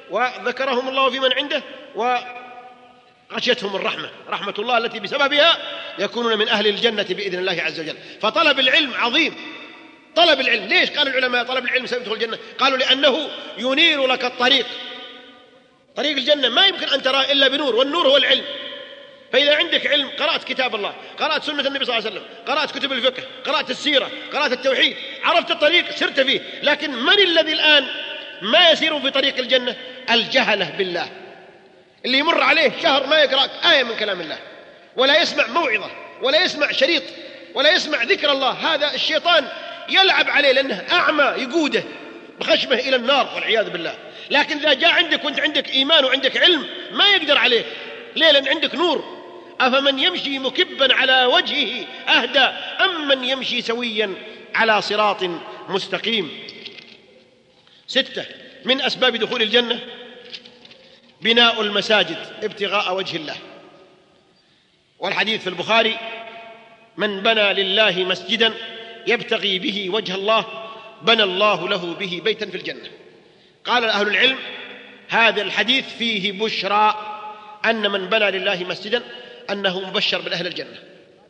وذكرهم الله في من عنده وغشيتهم الرحمة، رحمة الله التي بسببها يكونون من أهل الجنة بإذن الله عز وجل. فطلب العلم عظيم. طلب العلم ليش قالوا العلماء طلب العلم سبب دخول الجنة؟ قالوا لأنه ينير لك الطريق. طريق الجنة ما يمكن أن تراه إلا بنور، والنور هو العلم. فإذا عندك علم، قرأت كتاب الله، قرأت سنة النبي صلى الله عليه وسلم، قرأت كتب الفقه، قرأت السيرة، قرأت التوحيد، عرفت الطريق، سرت فيه. لكن من الذي الآن ما يسير في طريق الجنة؟ الجهلة بالله، اللي يمر عليه شهر ما يقرأ آية من كلام الله، ولا يسمع موعظة، ولا يسمع شريط، ولا يسمع ذكر الله. هذا الشيطان يلعب عليه لأنه أعمى، يقوده بخشمه إلى النار والعياذ بالله. لكن إذا جاء عندك وأنت عندك إيمان وعندك علم ما يقدر عليك. ليه؟ لأن عندك نور. أفمن يمشي مكبا على وجهه أهدى أم من يمشي سويا على صراط مستقيم. 6 من أسباب دخول الجنة بناء المساجد ابتغاء وجه الله. والحديث في البخاري: من بنى لله مسجدا يبتغي به وجه الله بنى الله له به بيتا في الجنة. قال أهل العلم: هذا الحديث فيه بشرى أن من بنى لله مسجدا أنه مبشر بالأهل الجنة.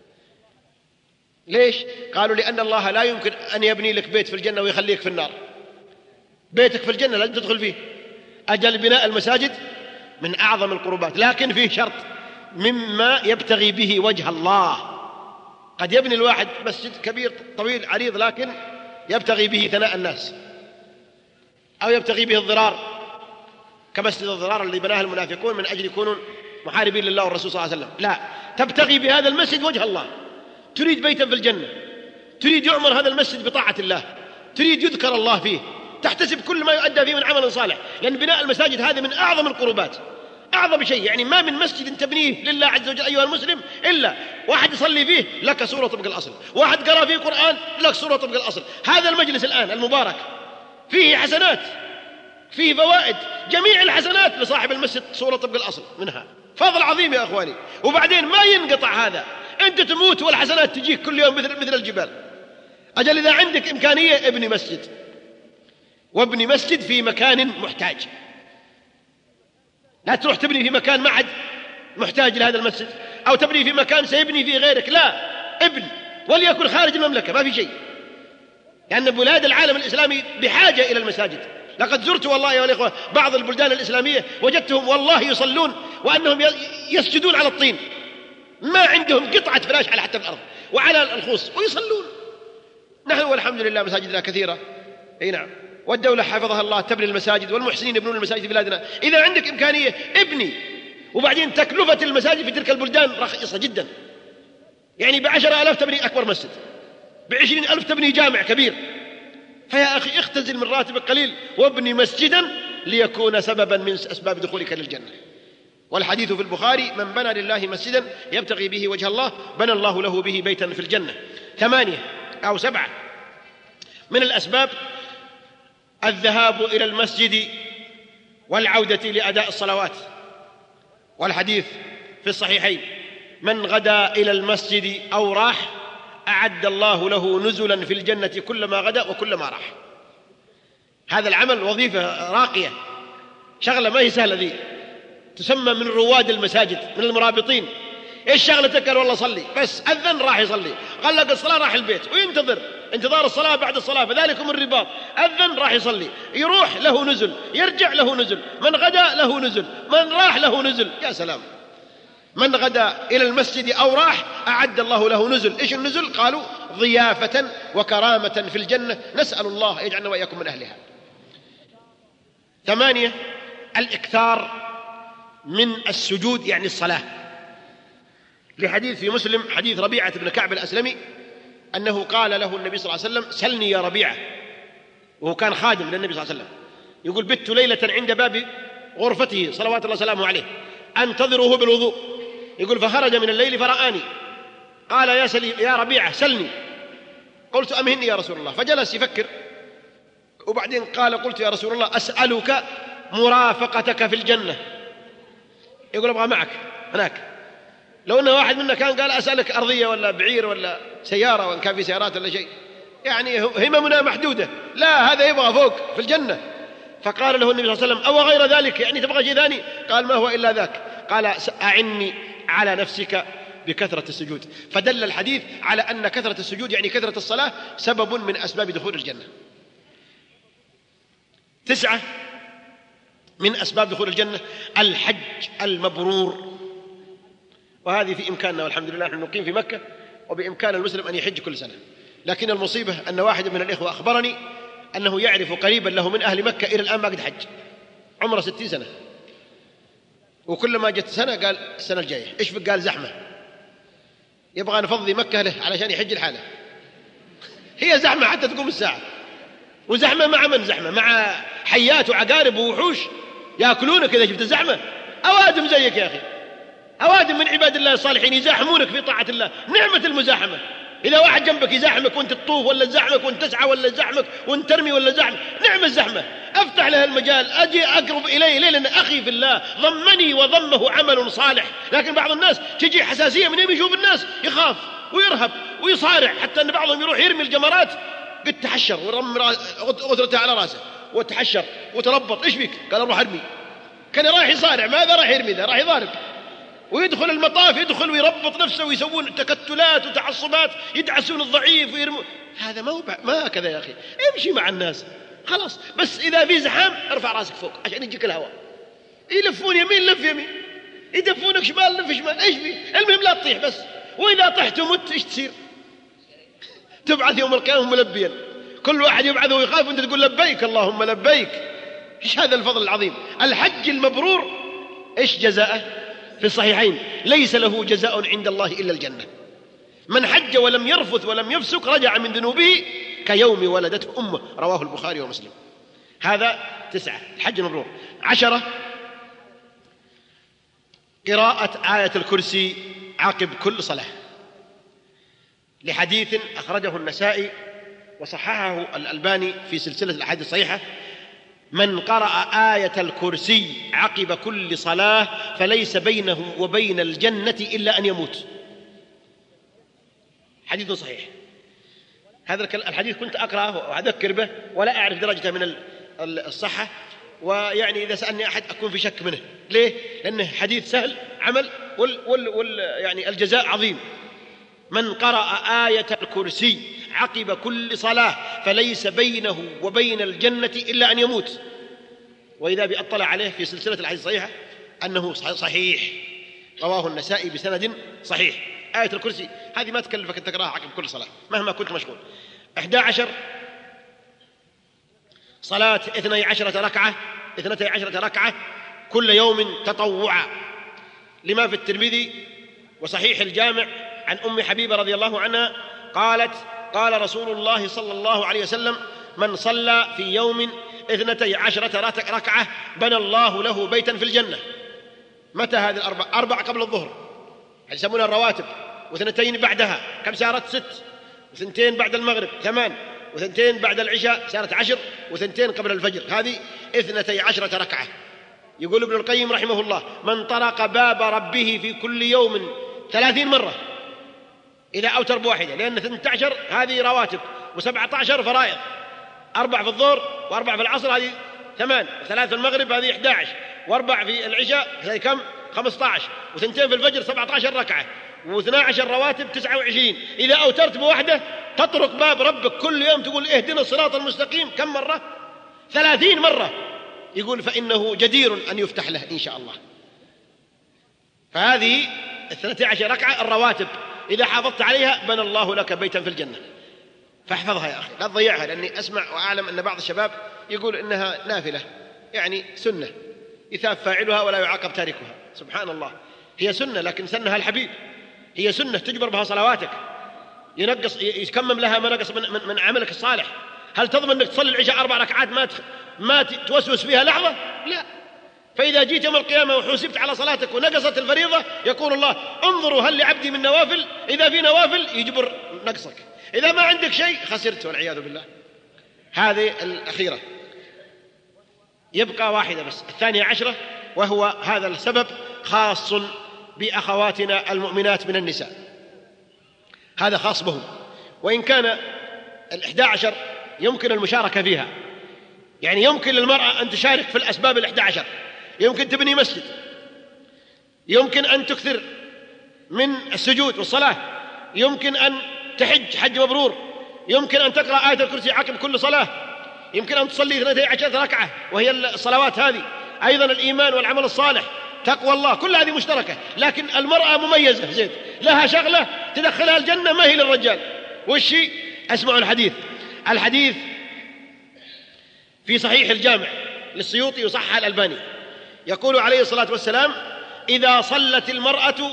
ليش؟ قالوا: لأن الله لا يمكن أن يبني لك بيت في الجنة ويخليك في النار. بيتك في الجنة لازم تدخل فيه. أجل بناء المساجد من أعظم القربات، لكن فيه شرط: مما يبتغي به وجه الله. قد يبني الواحد مسجد كبير طويل عريض لكن يبتغي به ثناء الناس، أو يبتغي به الضرار، كمسجد الضرار اللي بناه المنافقون من أجل يكونوا محاربين لله والرسول صلى الله عليه وسلم. لا، تبتغي بهذا المسجد وجه الله. تريد بيتا في الجنة، تريد يعمر هذا المسجد بطاعة الله، تريد يذكر الله فيه، تحتسب كل ما يؤدى فيه من عمل صالح. لأن بناء المساجد هذه من أعظم القربات، أعظم شيء. يعني ما من مسجد تبنيه لله عز وجل أيها المسلم إلا واحد يصلي فيه لك صورة طبق الأصل، واحد قرأ فيه قرآن لك صورة طبق الأصل. هذا المجلس الآن المبارك فيه حسنات، فيه فوائد، جميع الحسنات لصاحب المسجد صورة طبق الأصل منها. فضل عظيم يا أخواني. وبعدين ما ينقطع هذا، أنت تموت والحسنات تجيك كل يوم مثل الجبال. أجل إذا عندك إمكانية ابني مسجد، وابني مسجد في مكان محتاج. لا تروح تبني في مكان ما عاد محتاج لهذا المسجد، أو تبني في مكان سيبني فيه غيرك. لا، ابن وليكن خارج المملكة، ما في شيء. لأن بلاد العالم الإسلامي بحاجة إلى المساجد. لقد زرت والله يا الإخوة بعض البلدان الإسلامية وجدتهم والله يصلون وأنهم يسجدون على الطين، ما عندهم قطعة فراش على حتى الأرض وعلى الخوص ويصلون. نحن والحمد لله مساجدنا كثيرة، أي نعم، والدولة حفظها الله تبني المساجد، والمحسنين يبنون المساجد في بلادنا. إذا عندك إمكانية ابني. وبعدين تكلفة المساجد في تلك البلدان رخيصة جدا. يعني ب10,000 تبني أكبر مسجد، ب20,000 تبني جامع كبير. فيا أخي اختزل من راتبك قليل وابني مسجدا ليكون سببا من أسباب دخولك للجنة. والحديث في البخاري: من بنى لله مسجدا يبتغي به وجه الله بنى الله له به بيتا في الجنة. 8 أو 7 من الأسباب الذهاب إلى المسجد والعودة لأداء الصلوات. والحديث في الصحيحين: من غدا إلى المسجد أو راح أعد الله له نزلا في الجنة كلما غدا وكلما راح. هذا العمل وظيفة راقية، شغلة ما هي سهلة ذي، تسمى من رواد المساجد، من المرابطين. إيش شغلتك؟ قال والله صلي، بس أذن راح يصلي، غلق الصلاة راح البيت وينتظر انتظار الصلاة بعد الصلاة، فذلكم الرباط. أذن راح يصلي، يروح له نزل، يرجع له نزل، من غدا له نزل، من راح له نزل. يا سلام! من غدا إلى المسجد أو راح أعد الله له نزل. إيش النزل؟ قالوا ضيافة وكرامة في الجنة، نسأل الله يجعلنا وإياكم من أهلها. 8 الإكثار من السجود، يعني الصلاة. لحديث في مسلم حديث ربيعة بن كعب الأسلمي أنه قال له النبي صلى الله عليه وسلم: سلني يا ربيعة. وهو كان خادم للنبي صلى الله عليه وسلم. يقول: بت ليلة عند باب غرفته صلوات الله وسلامه عليه أنتظره بالوضوء. يقول: فخرج من الليل فرآني قال: يا ربيعة سلني. قلت: أمهني يا رسول الله. فجلس يفكر، وبعدين قال: قلت يا رسول الله أسألك مرافقتك في الجنة. يقول: أبغى معك هناك. لو أن واحد منا كان قال: أسألك أرضية ولا بعير ولا سيارة، وإن كان في سيارات ولا شيء، يعني هممنا محدودة. لا، هذا يبغى فوق في الجنة. فقال له النبي صلى الله عليه وسلم: أو غير ذلك، يعني تبغى شيء ثاني؟ قال: ما هو إلا ذاك. قال: أعني على نفسك بكثرة السجود. فدل الحديث على أن كثرة السجود يعني كثرة الصلاة سبب من أسباب دخول الجنة. 9 من أسباب دخول الجنة الحج المبرور، وهذه في إمكاننا والحمد لله، نحن نقيم في مكة وبإمكان المسلم أن يحج كل سنة. لكن المصيبة أن واحد من الإخوة أخبرني أنه يعرف قريبا له من أهل مكة إلى الآن ما قد حج، عمره 60 سنة، وكل ما جت سنة قال السنة الجاية. إيش فيك؟ قال: زحمة، يبغى نفضي مكة له علشان يحج الحالة. هي زحمة حتى تقوم الساعة، وزحمة مع من؟ زحمة مع حيات وعقارب ووحوش يأكلونك إذا شفت الزحمة. أوادم زيك يا أخي، أوادم من عباد الله الصالحين يزاحمونك في طاعة الله. نعمة المزاحمة. إذا واحد جنبك يزاحمك وانت تطوف، ولا يزاحمك وانت تسعى، ولا يزاحمك وانت ترمي، ولا يزاحمك، نعم الزحمة. أفتح له المجال، أجي أقرب إليه ليه؟ لأن أخي في الله ضمني وضمه عمل صالح. لكن بعض الناس تجي حساسية من يوم يشوف الناس يخاف ويرهب ويصارع، حتى أن بعضهم يروح يرمي الجمرات قد تحشر ورم غدرته على راسه وتحشر وتربط. إيش بك؟ قال: أروح أرمي. كان رايح يصارع، ماذا راح يرمي؟ ذا راح يضارب ويدخل المطاف، يدخل ويربط نفسه ويسوون تكتلات وتعصبات، يدعسون الضعيف ويرمون. هذا ما هكذا يا أخي. امشي مع الناس خلاص، بس إذا في زحام ارفع راسك فوق عشان يجيك الهواء. يلفون يمين لف يمين، يدفونك شمال لف شمال. ايش في؟ المهم لا تطيح بس. وإذا طحت ومت ايش تصير؟ تبعث يوم القيامة ملبيا، كل واحد يبعث ويخاف وانت تقول لبيك اللهم لبيك. ايش هذا الفضل العظيم؟ الحج المبرور ايش جزاءه؟ في الصحيحين: ليس له جزاء عند الله إلا الجنة. من حج ولم يرفث ولم يفسق رجع من ذنوبه كيوم ولدته أمه، رواه البخاري ومسلم. هذا 9 الحج المبرور. 10 قراءة آية الكرسي عقب كل صلاة، لحديث أخرجه النسائي وصححه الألباني في سلسلة الأحاديث الصحيحة: من قرأ آية الكرسي عقب كل صلاة فليس بينه وبين الجنة إلا أن يموت. حديث صحيح. هذا الحديث كنت أقرأه وأذكر به ولا أعرف درجته من الصحة، ويعني إذا سألني أحد أكون في شك منه. ليه؟ لأنه حديث سهل عمل يعني الجزاء عظيم. من قرأ آية الكرسي عقب كل صلاة فليس بينه وبين الجنة إلا أن يموت. وإذا بأطلع عليه في سلسلة الحديث الصحيحة أنه صحيح، رواه النسائي بسند صحيح. آية الكرسي هذه ما تكلفك أن تقرأها عقب كل صلاة مهما كنت مشغول. 11 صلاة 12 ركعة كل يوم تطوعا، لما في الترمذي وصحيح الجامع عن أم حبيبة رضي الله عنها قالت: قال رسول الله صلى الله عليه وسلم: من صلى في يوم 12 ركعة بنى الله له بيتا في الجنة. متى هذه الأربع؟ 4 قبل الظهر يسمونها الرواتب، و2 بعدها كم صارت؟ 6، و2 بعد المغرب 8، و2 بعد العشاء صارت 10، و2 قبل الفجر، هذه 12 ركعة. يقول ابن القيم رحمه الله: من طرق باب ربه في كل يوم 30 مرة إذا أوتر بواحدة، لأن 18 هذه رواتب و17 فرائض، 4 في الظهر و4 في العصر هذه 8، 3 في المغرب هذه 11، و4 في العشاء هذه كم؟ 15، و2 في الفجر 17 ركعة، و12 رواتب 29. إذا أوترت بواحدة تطرق باب ربك كل يوم تقول: اهدنا الصراط المستقيم. كم مرة؟ 30 مرة. يقول: فإنه جدير أن يفتح له إن شاء الله. فهذه 12 ركعة الرواتب إذا حافظت عليها بنى الله لك بيتا في الجنة. فاحفظها يا أخي لا تضيعها، لأني أسمع وأعلم أن بعض الشباب يقول إنها نافلة، يعني سنة يثاب فاعلها ولا يعاقب تاركها. سبحان الله، هي سنة لكن سنها الحبيب، هي سنة تجبر بها صلواتك، يكمم لها ما نقص من عملك الصالح. هل تضمن أنك تصلي العشاء 4 ركعات ما توسوس فيها لحظة؟ لا. فإذا جيت يوم القيامة وحسبت على صلاتك ونقصت الفريضة يقول الله: انظروا هل لعبدي من نوافل؟ إذا في نوافل يجبر نقصك، إذا ما عندك شيء خسرت والعياذ بالله. هذه الأخيرة. يبقى واحدة بس، 12، وهو هذا السبب خاص بأخواتنا المؤمنات من النساء، هذا خاص بهم، وإن كان 11 يمكن المشاركة فيها، يعني يمكن للمرأة أن تشارك في الأسباب 11، يمكن تبني مسجد، يمكن أن تكثر من السجود والصلاة، يمكن أن تحج حج مبرور، يمكن أن تقرأ آية الكرسي عقب كل صلاة، يمكن أن تصلي 12 ركعة وهي الصلوات هذه، أيضا الإيمان والعمل الصالح، تقوى الله، كل هذه مشتركة. لكن المرأة مميزة زين، لها شغلة تدخلها الجنة ما هي للرجال. والشيء اسمعوا الحديث في صحيح الجامع للسيوطي وصحح الألباني، يقول عليه الصلاة والسلام: إذا صلت المرأة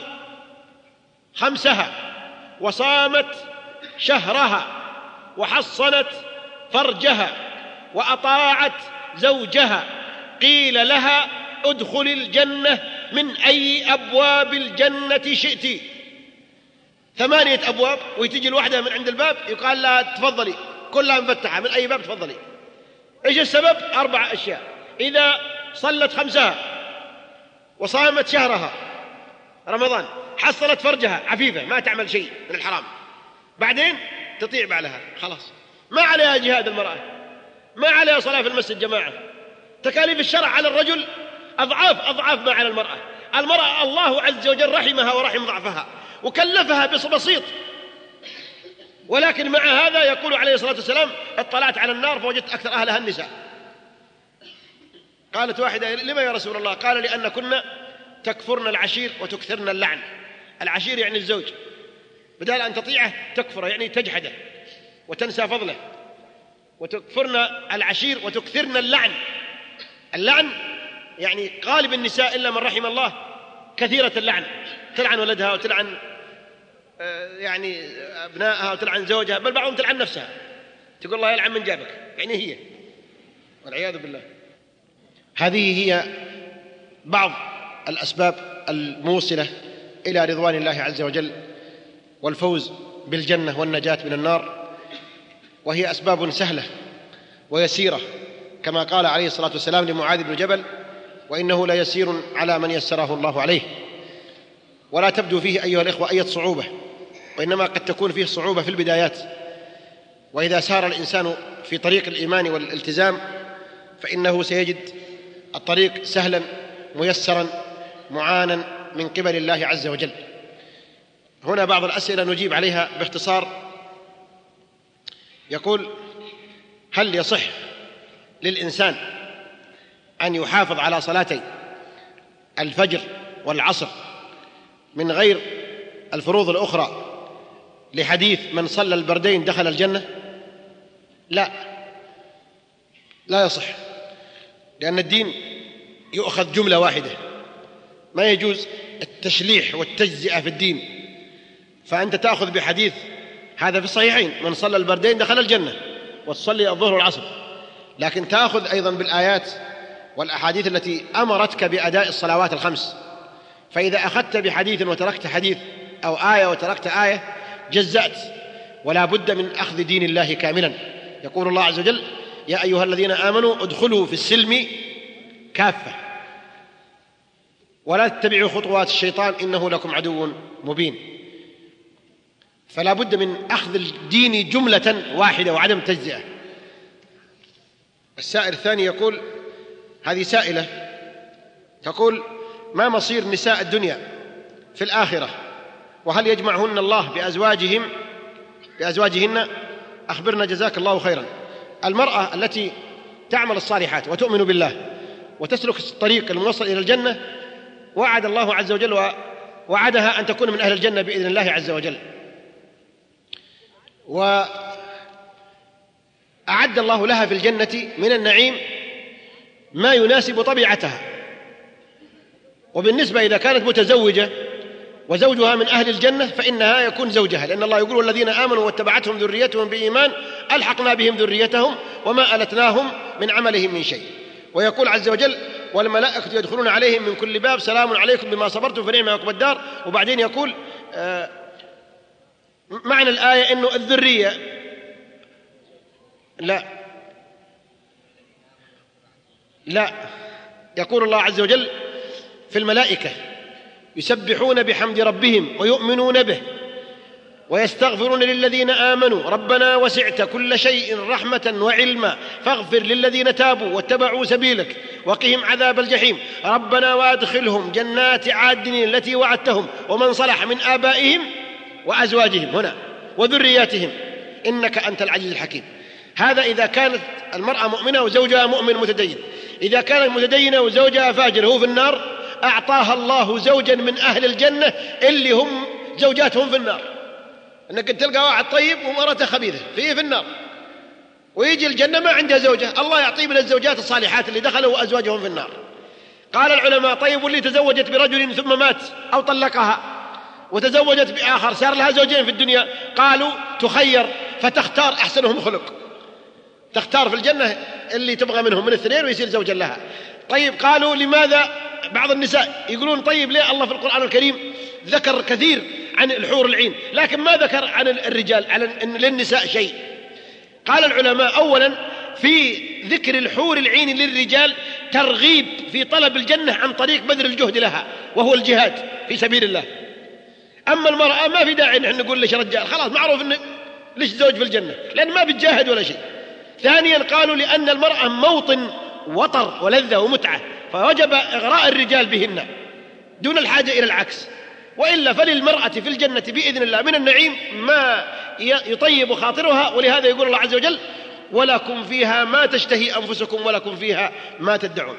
5 وصامت شهرها وحصنت فرجها وأطاعت زوجها قيل لها ادخل الجنة من أي أبواب الجنة شئت. 8 أبواب، وتجي الواحدة من عند الباب يقال لها تفضلي، كلها مفتحة، من أي باب تفضلي. إيش السبب؟ 4 أشياء: إذا صلت 5 وصامت شهرها رمضان، حصلت فرجها عفيفة ما تعمل شيء من الحرام، بعدين تطيع بعلها، خلاص ما عليها جهاد المرأة، ما عليها صلاة في المسجد جماعة. تكاليف الشرع على الرجل أضعاف ما على المرأة. المرأة الله عز وجل رحمها ورحم ضعفها وكلفها بسيط، ولكن مع هذا يقول عليه الصلاة والسلام: اطلعت على النار فوجدت أكثر أهلها النساء. قالت واحدة: لما يا رسول الله؟ قال: لأن كنا تكفرن العشير وتكثرن اللعن. العشير يعني الزوج، بدل أن تطيعه تكفره يعني تجحده وتنسى فضله، وتكفرن العشير وتكثرن اللعن. اللعن يعني غالب النساء إلا من رحم الله كثيرة اللعن، تلعن ولدها وتلعن يعني أبنائها وتلعن زوجها، بل بعضهم تلعن نفسها، تقول الله يلعن من جابك، يعني هي، والعياذ بالله. هذه هي بعض الأسباب الموصلة إلى رضوان الله عز وجل والفوز بالجنة والنجاة من النار، وهي أسباب سهلة ويسيرة، كما قال عليه الصلاة والسلام لمعاذ بن جبل: وإنه ليسير على من يسره الله عليه. ولا تبدو فيه أيها الإخوة أي صعوبة، وإنما قد تكون فيه صعوبة في البدايات، وإذا سار الإنسان في طريق الإيمان والالتزام فإنه سيجد الطريق سهلا ميسرا معانا من قبل الله عز وجل. هنا بعض الأسئلة نجيب عليها باختصار. يقول: هل يصح للإنسان أن يحافظ على صلاتي الفجر والعصر من غير الفروض الأخرى لحديث من صلى البردين دخل الجنة؟ لا يصح، لأن الدين يؤخذ جملة واحدة، ما يجوز التشليح والتجزئة في الدين. فأنت تأخذ بحديث هذا في الصحيحين: من صلى البردين دخل الجنة، وتصلي الظهر والعصر، لكن تأخذ أيضا بالآيات والأحاديث التي أمرتك بأداء الصلوات الخمس. فإذا أخذت بحديث وتركت حديث، أو آية وتركت آية، جزأت، ولا بد من أخذ دين الله كاملا. يقول الله عز وجل: يا أيها الذين آمنوا ادخلوا في السلم كافة ولا تتبعوا خطوات الشيطان إنه لكم عدو مبين. فلا بد من أخذ الدين جملة واحدة وعدم تجزئة. السائل الثاني يقول: هذه سائلة تقول: ما مصير نساء الدنيا في الآخرة، وهل يجمعهن الله بأزواجهن؟ أخبرنا جزاك الله خيرا. المرأة التي تعمل الصالحات وتؤمن بالله وتسلك الطريق الموصل إلى الجنة، وعد الله عز وجل وعدها أن تكون من أهل الجنة بإذن الله عز وجل، وأعد الله لها في الجنة من النعيم ما يناسب طبيعتها. وبالنسبة إذا كانت متزوجة وزوجها من أهل الجنة فإنها يكون زوجها، لأن الله يقول: والذين آمنوا واتبعتهم ذريتهم بإيمان ألحقنا بهم ذريتهم وما ألتناهم من عملهم من شيء. ويقول عز وجل: والملائكة يدخلون عليهم من كل باب سلام عليكم بما صبرتم فنعم عقبى الدار. وبعدين يقول معنى الآية إنه الذرية لا، يقول الله عز وجل في الملائكة: يسبحون بحمد ربهم ويؤمنون به ويستغفرون للذين آمنوا ربنا وسعت كل شيء رحمة وعلما فاغفر للذين تابوا واتبعوا سبيلك وقهم عذاب الجحيم ربنا وادخلهم جنات عدن التي وعدتهم ومن صلح من آبائهم وأزواجهم هنا وذرياتهم إنك أنت العزيز الحكيم. هذا إذا كانت المرأة مؤمنة وزوجها مؤمن متدين. إذا كانت متدينة وزوجها فاجر هو في النار، أعطاها الله زوجا من أهل الجنة اللي هم زوجاتهم في النار. أنك تلقى واحد طيب ومرته خبيثة في النار، ويجي الجنة ما عنده زوجة، الله يعطيه من الزوجات الصالحات اللي دخلوا وأزواجهم في النار. قال العلماء: طيب واللي تزوجت برجل ثم مات أو طلقها وتزوجت بآخر صار لها زوجين في الدنيا، قالوا تخير فتختار أحسنهم خلق، تختار في الجنة اللي تبغى منهم من الاثنين ويصير زوجا لها. طيب قالوا لماذا بعض النساء يقولون طيب ليه الله في القرآن الكريم ذكر كثير عن الحور العين لكن ما ذكر عن الرجال، على أن للنساء شيء؟ قال العلماء: أولا في ذكر الحور العين للرجال ترغيب في طلب الجنة عن طريق بذل الجهد لها وهو الجهاد في سبيل الله. أما المرأة ما في داعي نحن نقول ليش رجال، خلاص معروف أن ليش زوج في الجنة لأن ما بتجاهد ولا شيء. ثانيا قالوا لأن المرأة موطن وطر ولذة ومتعة فوجب إغراء الرجال بهن دون الحاجة إلى العكس، وإلا فللمرأة في الجنة بإذن الله من النعيم ما يطيب خاطرها. ولهذا يقول الله عز وجل: ولكم فيها ما تشتهي أنفسكم ولكم فيها ما تدعون.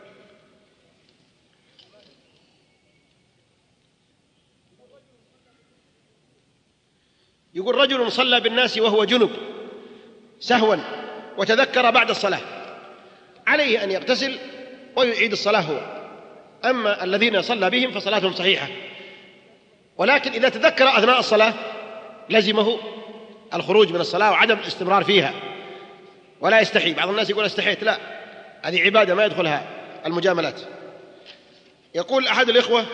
يقول: رجل صلى بالناس وهو جنب سهوا وتذكر بعد الصلاة، عليه أن يغتسل ويعيد الصلاة هو. أما الذين صلى بهم فصلاتهم صحيحة، ولكن إذا تذكر أثناء الصلاة لزمه الخروج من الصلاة وعدم الاستمرار فيها ولا يستحي. بعض الناس يقول استحيت، لا، هذه عبادة ما يدخلها المجاملات. يقول أحد الإخوة: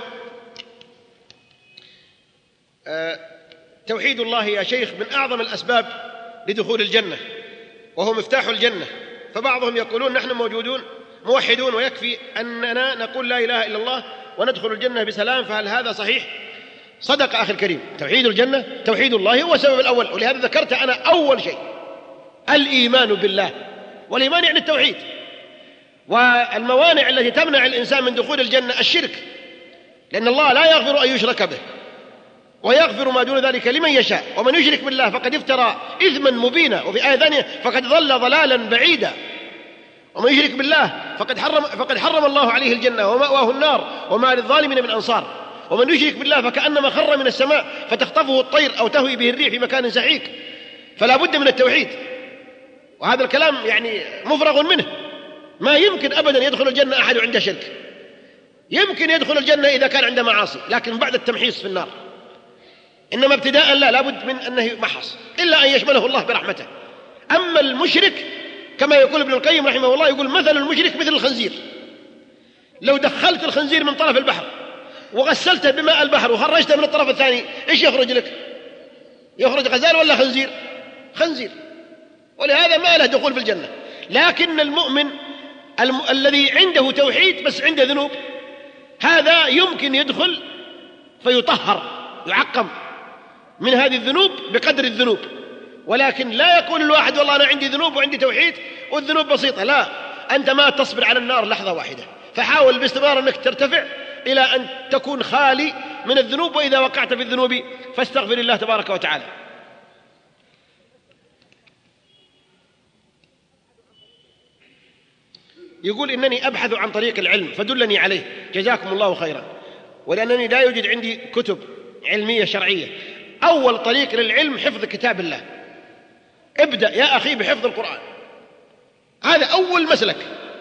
توحيد الله يا شيخ من أعظم الأسباب لدخول الجنة وهو مفتاح الجنة، فبعضهم يقولون نحن موحدون ويكفي أننا نقول لا إله إلا الله وندخل الجنة بسلام، فهل هذا صحيح؟ صدق أخي الكريم، توحيد الجنة توحيد الله هو السبب الأول، ولهذا ذكرت أنا أول شيء الإيمان بالله، والإيمان يعني التوحيد. والموانع التي تمنع الإنسان من دخول الجنة الشرك، لأن الله لا يغفر أن يشرك به ويغفر ما دون ذلك لمن يشاء، ومن يشرك بالله فقد افترى إثما مبينا، وفي آية ثانية فقد ضل ضلالا بعيدا. ومن يشرك بالله فقد حرم الله عليه الجنة ومأواه النار وما للظالمين من أنصار. ومن يشرك بالله فكأنما خر من السماء فتخطفه الطير أو تهوي به الريح في مكان سحيق. فلا بد من التوحيد، وهذا الكلام يعني مفرغ منه. ما يمكن أبدا يدخل الجنة أحد عنده شرك، يمكن يدخل الجنة إذا كان عنده معاصي لكن بعد التمحيص في النار، إنما ابتداء لا بد من أنه يمحص إلا أن يشمله الله برحمته. أما المشرك كما يقول ابن القيم رحمه الله، يقول مثل المشرك مثل الخنزير، لو دخلت الخنزير من طرف البحر وغسلته بماء البحر وخرجته من الطرف الثاني إيش يخرج لك؟ يخرج غزال ولا خنزير؟ خنزير. ولهذا ما له دخول في الجنة. لكن المؤمن الذي عنده توحيد بس عنده ذنوب، هذا يمكن يدخل فيطهر يعقم من هذه الذنوب بقدر الذنوب، ولكن لا يقول الواحد والله أنا عندي ذنوب وعندي توحيد والذنوب بسيطة. لا، أنت ما تصبر على النار لحظة واحدة، فحاول باستمرار أنك ترتفع إلى أن تكون خالي من الذنوب، وإذا وقعت في الذنوب فاستغفر الله تبارك وتعالى. يقول إنني أبحث عن طريق العلم فدلني عليه جزاكم الله خيرا، ولأنني لا يوجد عندي كتب علمية شرعية. أول طريق للعلم حفظ كتاب الله، ابدأ يا أخي بحفظ القرآن، هذا أول مسلك،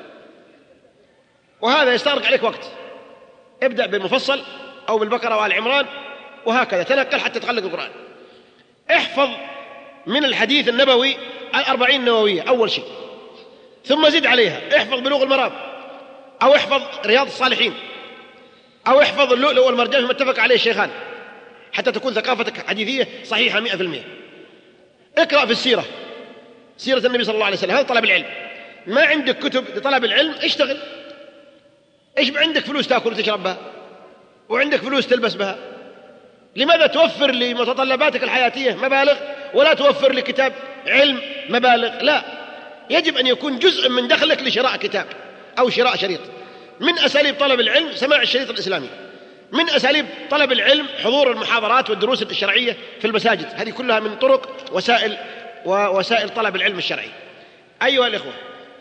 وهذا يستغرق عليك وقت. ابدأ بالمفصل أو بالبقرة وآل عمران وهكذا تنقل حتى تخلق القرآن. احفظ من الحديث النبوي 40 نووية أول شيء، ثم زد عليها احفظ بلوغ المرام، أو احفظ رياض الصالحين، أو احفظ اللؤلؤ والمرجان فيما اتفق عليه الشيخان، حتى تكون ثقافتك حديثية صحيحة 100%. اقرأ في السيرة، سيرة النبي صلى الله عليه وسلم، هذا طلب العلم. ما عندك كتب لطلب العلم اشتغل. ايش عندك فلوس تأكل وتشرب بها، وعندك فلوس تلبس بها، لماذا توفر لمتطلباتك الحياتية مبالغ ولا توفر لكتاب علم مبالغ؟ لا، يجب أن يكون جزء من دخلك لشراء كتاب أو شراء شريط. من أساليب طلب العلم سماع الشريط الإسلامي، من أساليب طلب العلم حضور المحاضرات والدروس الشرعية في المساجد، هذه كلها من طرق وسائل طلب العلم الشرعي. أيها الإخوة،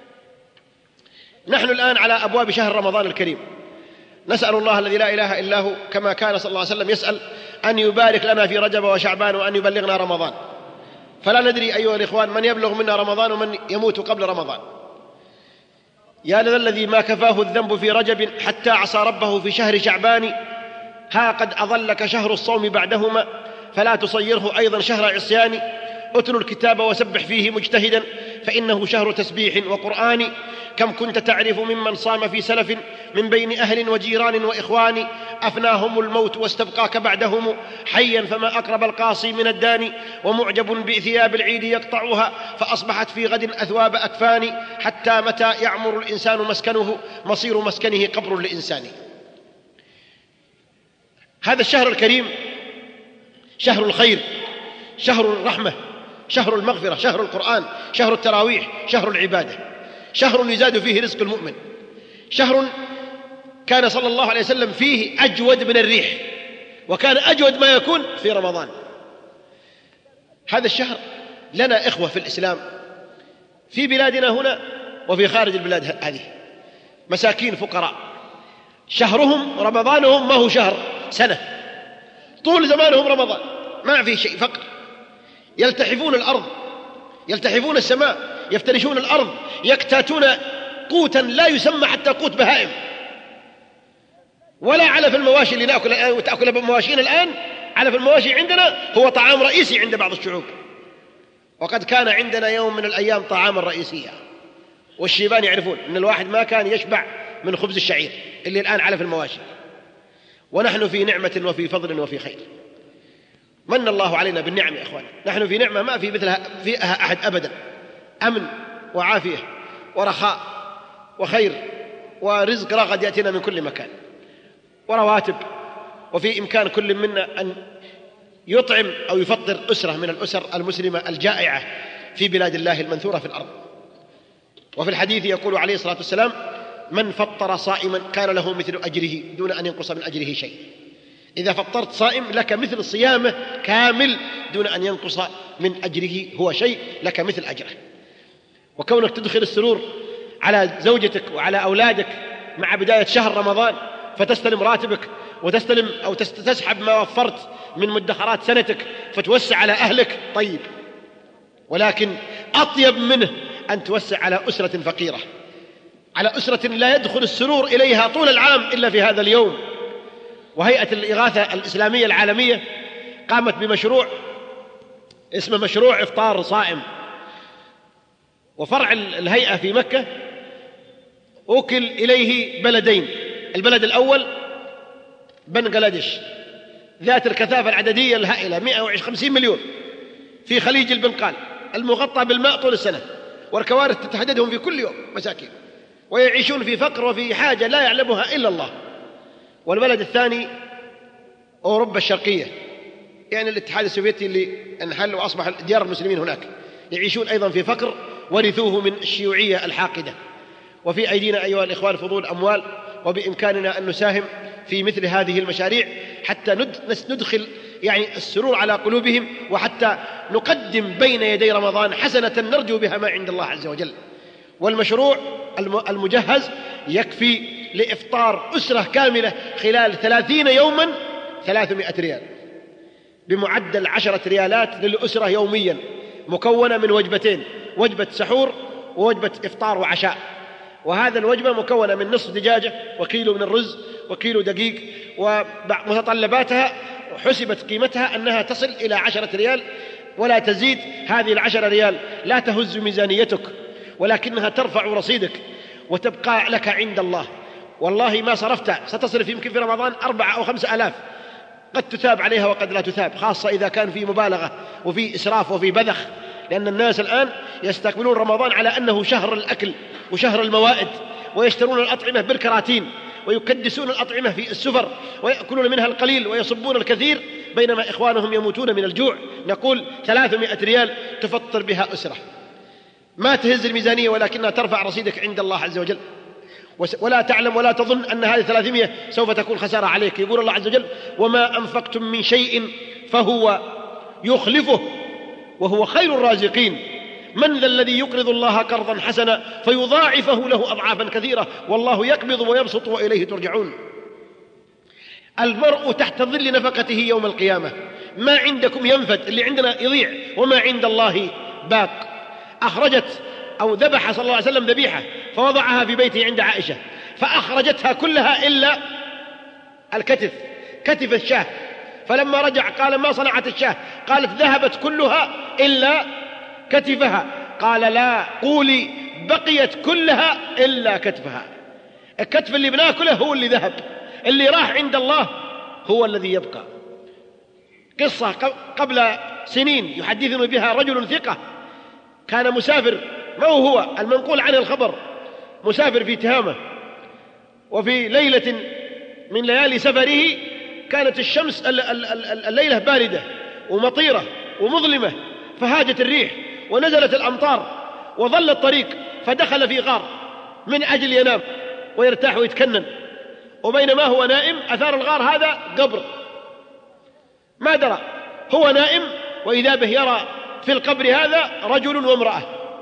نحن الآن على أبواب شهر رمضان الكريم، نسأل الله الذي لا إله إلا هو كما كان صلى الله عليه وسلم يسأل أن يبارك لنا في رجب وشعبان وأن يبلغنا رمضان، فلا ندري أيها الإخوان من يبلغ منا رمضان ومن يموت قبل رمضان. يا لذا الذي ما كفاه الذنب في رجب حتى عصى ربه في شهر شعبان، ها قد أظلك شهر الصوم بعدهما فلا تصيره أيضا شهر عصيان. أتل الكتاب وسبح فيه مجتهدا فإنه شهر تسبيح وقرآن. كم كنت تعرف ممن صام في سلف من بين أهل وجيران وإخوان، أفناهم الموت واستبقاك بعدهم حيا فما أقرب القاصي من الداني. ومعجب بثياب العيد يقطعها فأصبحت في غد أثواب أكفان. حتى متى يعمر الإنسان مسكنه مصير مسكنه قبر لإنسان. هذا الشهر الكريم شهر الخير، شهر الرحمة، شهر المغفرة، شهر القرآن، شهر التراويح، شهر العبادة، شهر يزاد فيه رزق المؤمن، شهر كان صلى الله عليه وسلم فيه أجود من الريح، وكان أجود ما يكون في رمضان. هذا الشهر لنا إخوة في الإسلام في بلادنا هنا وفي خارج البلاد هذه، مساكين فقراء شهرهم رمضانهم ما هو شهر سنة، طول زمانهم رمضان، ما في شيء، فقر، يلتحفون الأرض، يلتحفون السماء، يفترشون الأرض، يكتاتون قوتا لا يسمى حتى قوت بهائم، ولا علف المواشي اللي نأكل الآن وتأكل مواشينا الآن. علف المواشي عندنا هو طعام رئيسي عند بعض الشعوب، وقد كان عندنا يوم من الأيام طعاما رئيسيا، والشيبان يعرفون أن الواحد ما كان يشبع من خبز الشعير اللي الآن علف المواشي. ونحن في نعمة وفي فضل وفي خير، من الله علينا بالنعم يا إخوان. نحن في نعمة ما في مثلها فيها أحد أبدا، أمن وعافية ورخاء وخير ورزق راغد يأتينا من كل مكان ورواتب، وفي إمكان كل منا أن يطعم أو يفطر أسرة من الأسر المسلمة الجائعة في بلاد الله المنثورة في الأرض. وفي الحديث يقول عليه الصلاة والسلام: من فطر صائما كان له مثل أجره دون أن ينقص من أجره شيء. إذا فطرت صائم لك مثل صيامه كامل دون أن ينقص من أجره هو شيء، لك مثل أجره. وكونك تدخل السرور على زوجتك وعلى أولادك مع بداية شهر رمضان، فتستلم راتبك وتستلم أو تسحب ما وفرت من مدخرات سنتك فتوسع على أهلك، طيب، ولكن أطيب منه أن توسع على أسرة فقيرة، على أسرة لا يدخل السرور إليها طول العام إلا في هذا اليوم. وهيئة الإغاثة الإسلامية العالمية قامت بمشروع اسمه مشروع إفطار صائم، وفرع الهيئة في مكة أوكل إليه بلدين. البلد الأول بنغلاديش ذات الكثافة العددية الهائلة 150 مليون في خليج البنقال، المغطى بالماء طول السنة، والكوارث تتهددهم في كل يوم، مساكين، ويعيشون في فقر وفي حاجة لا يعلمها إلا الله. والبلد الثاني أوروبا الشرقية، يعني الاتحاد السوفيتي اللي انحل وأصبح ديار المسلمين هناك، يعيشون أيضا في فقر ورثوه من الشيوعية الحاقدة. وفي أيدينا أيها الإخوان فضول أموال، وبإمكاننا أن نساهم في مثل هذه المشاريع حتى ندخل يعني السرور على قلوبهم، وحتى نقدم بين يدي رمضان حسنة نرجو بها ما عند الله عز وجل. والمشروع المجهز يكفي لإفطار أسرة كاملة خلال 30 يوما 300 ريال، بمعدل 10 ريالات للأسرة يوميا، مكونة من وجبتين، وجبة سحور ووجبة إفطار وعشاء. وهذا الوجبة مكونة من نصف دجاجة وكيلو من الرز وكيلو دقيق، ومتطلباتها حسبت قيمتها أنها تصل إلى 10 ريال ولا تزيد. هذه 10 ريال لا تهز ميزانيتك، ولكنها ترفع رصيدك وتبقى لك عند الله. والله ما صرفت ستصرف يمكن في رمضان 4 أو 5 آلاف، قد تثاب عليها وقد لا تثاب، خاصة إذا كان في مبالغة وفي إسراف وفي بذخ، لأن الناس الآن يستقبلون رمضان على أنه شهر الأكل وشهر الموائد، ويشترون الأطعمة بالكراتين، ويكدسون الأطعمة في السفر، ويأكلون منها القليل ويصبون الكثير، بينما إخوانهم يموتون من الجوع. نقول 300 ريال تفطر بها أسرة، ما تهز الميزانية ولكنها ترفع رصيدك عند الله عز وجل، ولا تعلم ولا تظن أن هذه 300 سوف تكون خسارة عليك. يقول الله عز وجل: وما أنفقتم من شيء فهو يخلفه وهو خير الرازقين، من ذا الذي يقرض الله قرضا حسنا فيضاعفه له أضعافا كثيرة والله يقبض ويبسط وإليه ترجعون. المرء تحت ظل نفقته يوم القيامة، ما عندكم ينفد، اللي عندنا يضيع، وما عند الله باق. أخرجت أو ذبح صلى الله عليه وسلم ذبيحة فوضعها في بيته عند عائشة، فأخرجتها كلها إلا الكتف، كتف الشاة، فلما رجع قال: ما صنعت الشاة؟ قالت: ذهبت كلها إلا كتفها. قال: لا، قولي بقيت كلها إلا كتفها. الكتف اللي بناكله هو اللي ذهب، اللي راح عند الله هو الذي يبقى. قصة قبل سنين يحدثني بها رجل ثقة، كان مسافر، ما هو المنقول عنه الخبر، مسافر في تهامة، وفي ليلة من ليالي سفره كانت الشمس الليلة باردة ومطيرة ومظلمة، فهاجت الريح ونزلت الأمطار وظل الطريق، فدخل في غار من أجل ينام ويرتاح ويتكنن، وبينما هو نائم أثار الغار هذا قبر، ما درى، هو نائم وإذا به يرى في القبر هذا رجل وامرأة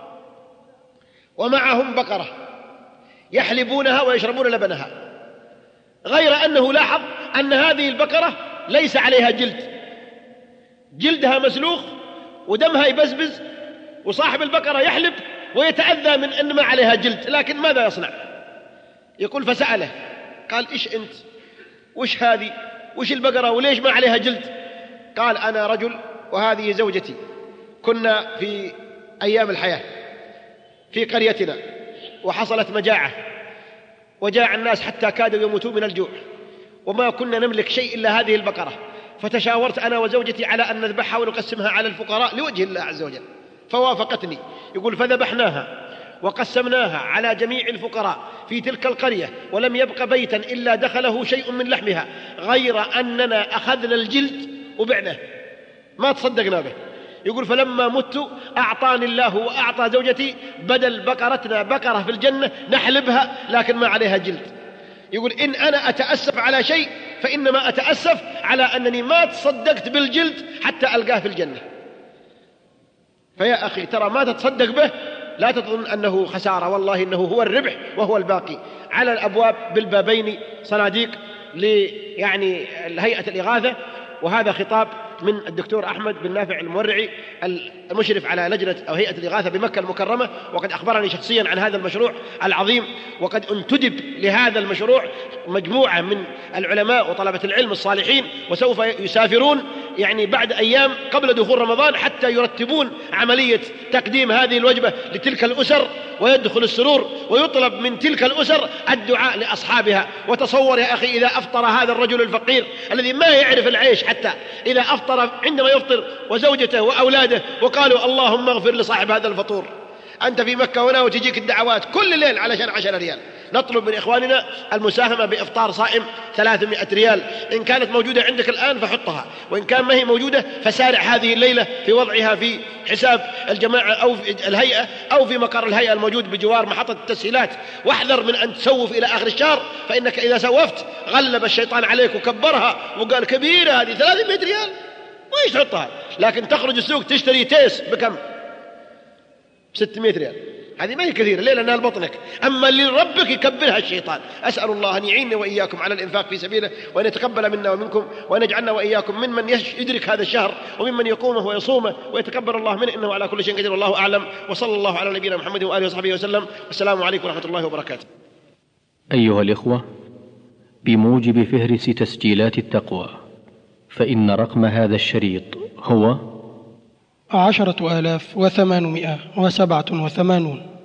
ومعهم بقرة يحلبونها ويشربون لبنها، غير أنه لاحظ أن هذه البقرة ليس عليها جلد، جلدها مسلوخ ودمها يبزبز، وصاحب البقرة يحلب ويتأذى من أن ما عليها جلد، لكن ماذا يصنع؟ يقول: فسأله قال: إيش أنت؟ وش هذه؟ وش البقرة وليش ما عليها جلد؟ قال: أنا رجل وهذه زوجتي، كنا في أيام الحياة في قريتنا وحصلت مجاعة وجاع الناس حتى كادوا يموتون من الجوع، وما كنا نملك شيء إلا هذه البقرة، فتشاورت أنا وزوجتي على أن نذبحها ونقسمها على الفقراء لوجه الله عز وجل، فوافقتني. يقول: فذبحناها وقسمناها على جميع الفقراء في تلك القرية، ولم يبق بيتا إلا دخله شيء من لحمها، غير أننا أخذنا الجلد وبعناه، ما تصدقنا به. يقول: فلما مت أعطاني الله وأعطى زوجتي بدل بقرتنا بقرة في الجنة نحلبها لكن ما عليها جلد. يقول: إن أنا أتأسف على شيء فإنما أتأسف على أنني ما تصدقت بالجلد حتى ألقاه في الجنة. فيا أخي ترى ما تتصدق به لا تظن أنه خسارة، والله إنه هو الربح وهو الباقي. على الأبواب بالبابين صناديق يعني الهيئة الإغاثة، وهذا خطاب من الدكتور أحمد بن نافع المورعي المشرف على لجنة أو هيئة الإغاثة بمكة المكرمة، وقد أخبرني شخصيا عن هذا المشروع العظيم، وقد انتدب لهذا المشروع مجموعة من العلماء وطلبة العلم الصالحين، وسوف يسافرون يعني بعد أيام قبل دخول رمضان حتى يرتبون عملية تقديم هذه الوجبة لتلك الأسر، ويدخل السرور ويطلب من تلك الأسر الدعاء لأصحابها. وتصور يا أخي إذا أفطر هذا الرجل الفقير الذي ما يعرف العيش، حتى إذا أفطر عندما يفطر وزوجته وأولاده وقالوا: اللهم اغفر لصاحب هذا الفطور، أنت في مكة هنا وتجيك الدعوات كل ليل علشان 10 ريال. نطلب من إخواننا المساهمة بإفطار صائم 300 ريال، إن كانت موجودة عندك الآن فحطها، وإن كان ما هي موجودة فسارع هذه الليلة في وضعها في حساب الجماعة أو في الهيئة أو في مقر الهيئة الموجود بجوار محطة التسهيلات، واحذر من أن تسوف إلى آخر الشهر، فإنك إذا سوفت غلب الشيطان عليك وكبرها وقال: كبيرة هذه 300 ريال وإيش تحطها؟ لكن تخرج السوق تشتري تيس بكم؟ 600 ريال، هذه ما هي كثيرة ليه؟ لأنها لبطنك، أما اللي ربك يكبرها الشيطان. أسأل الله أن يعيننا وإياكم على الإنفاق في سبيله، وأن يتقبل منا ومنكم، وأن يجعلنا وإياكم ممن يدرك هذا الشهر وممن يقومه ويصومه ويتكبر الله منه، إنه على كل شيء قدير، والله أعلم. وصلى الله على نبينا محمد وآله وصحبه وسلم، والسلام عليكم ورحمة الله وبركاته. أيها الإخوة، بموجب فهرس تسجيلات التقوى، فإن رقم هذا الشريط هو 10,887.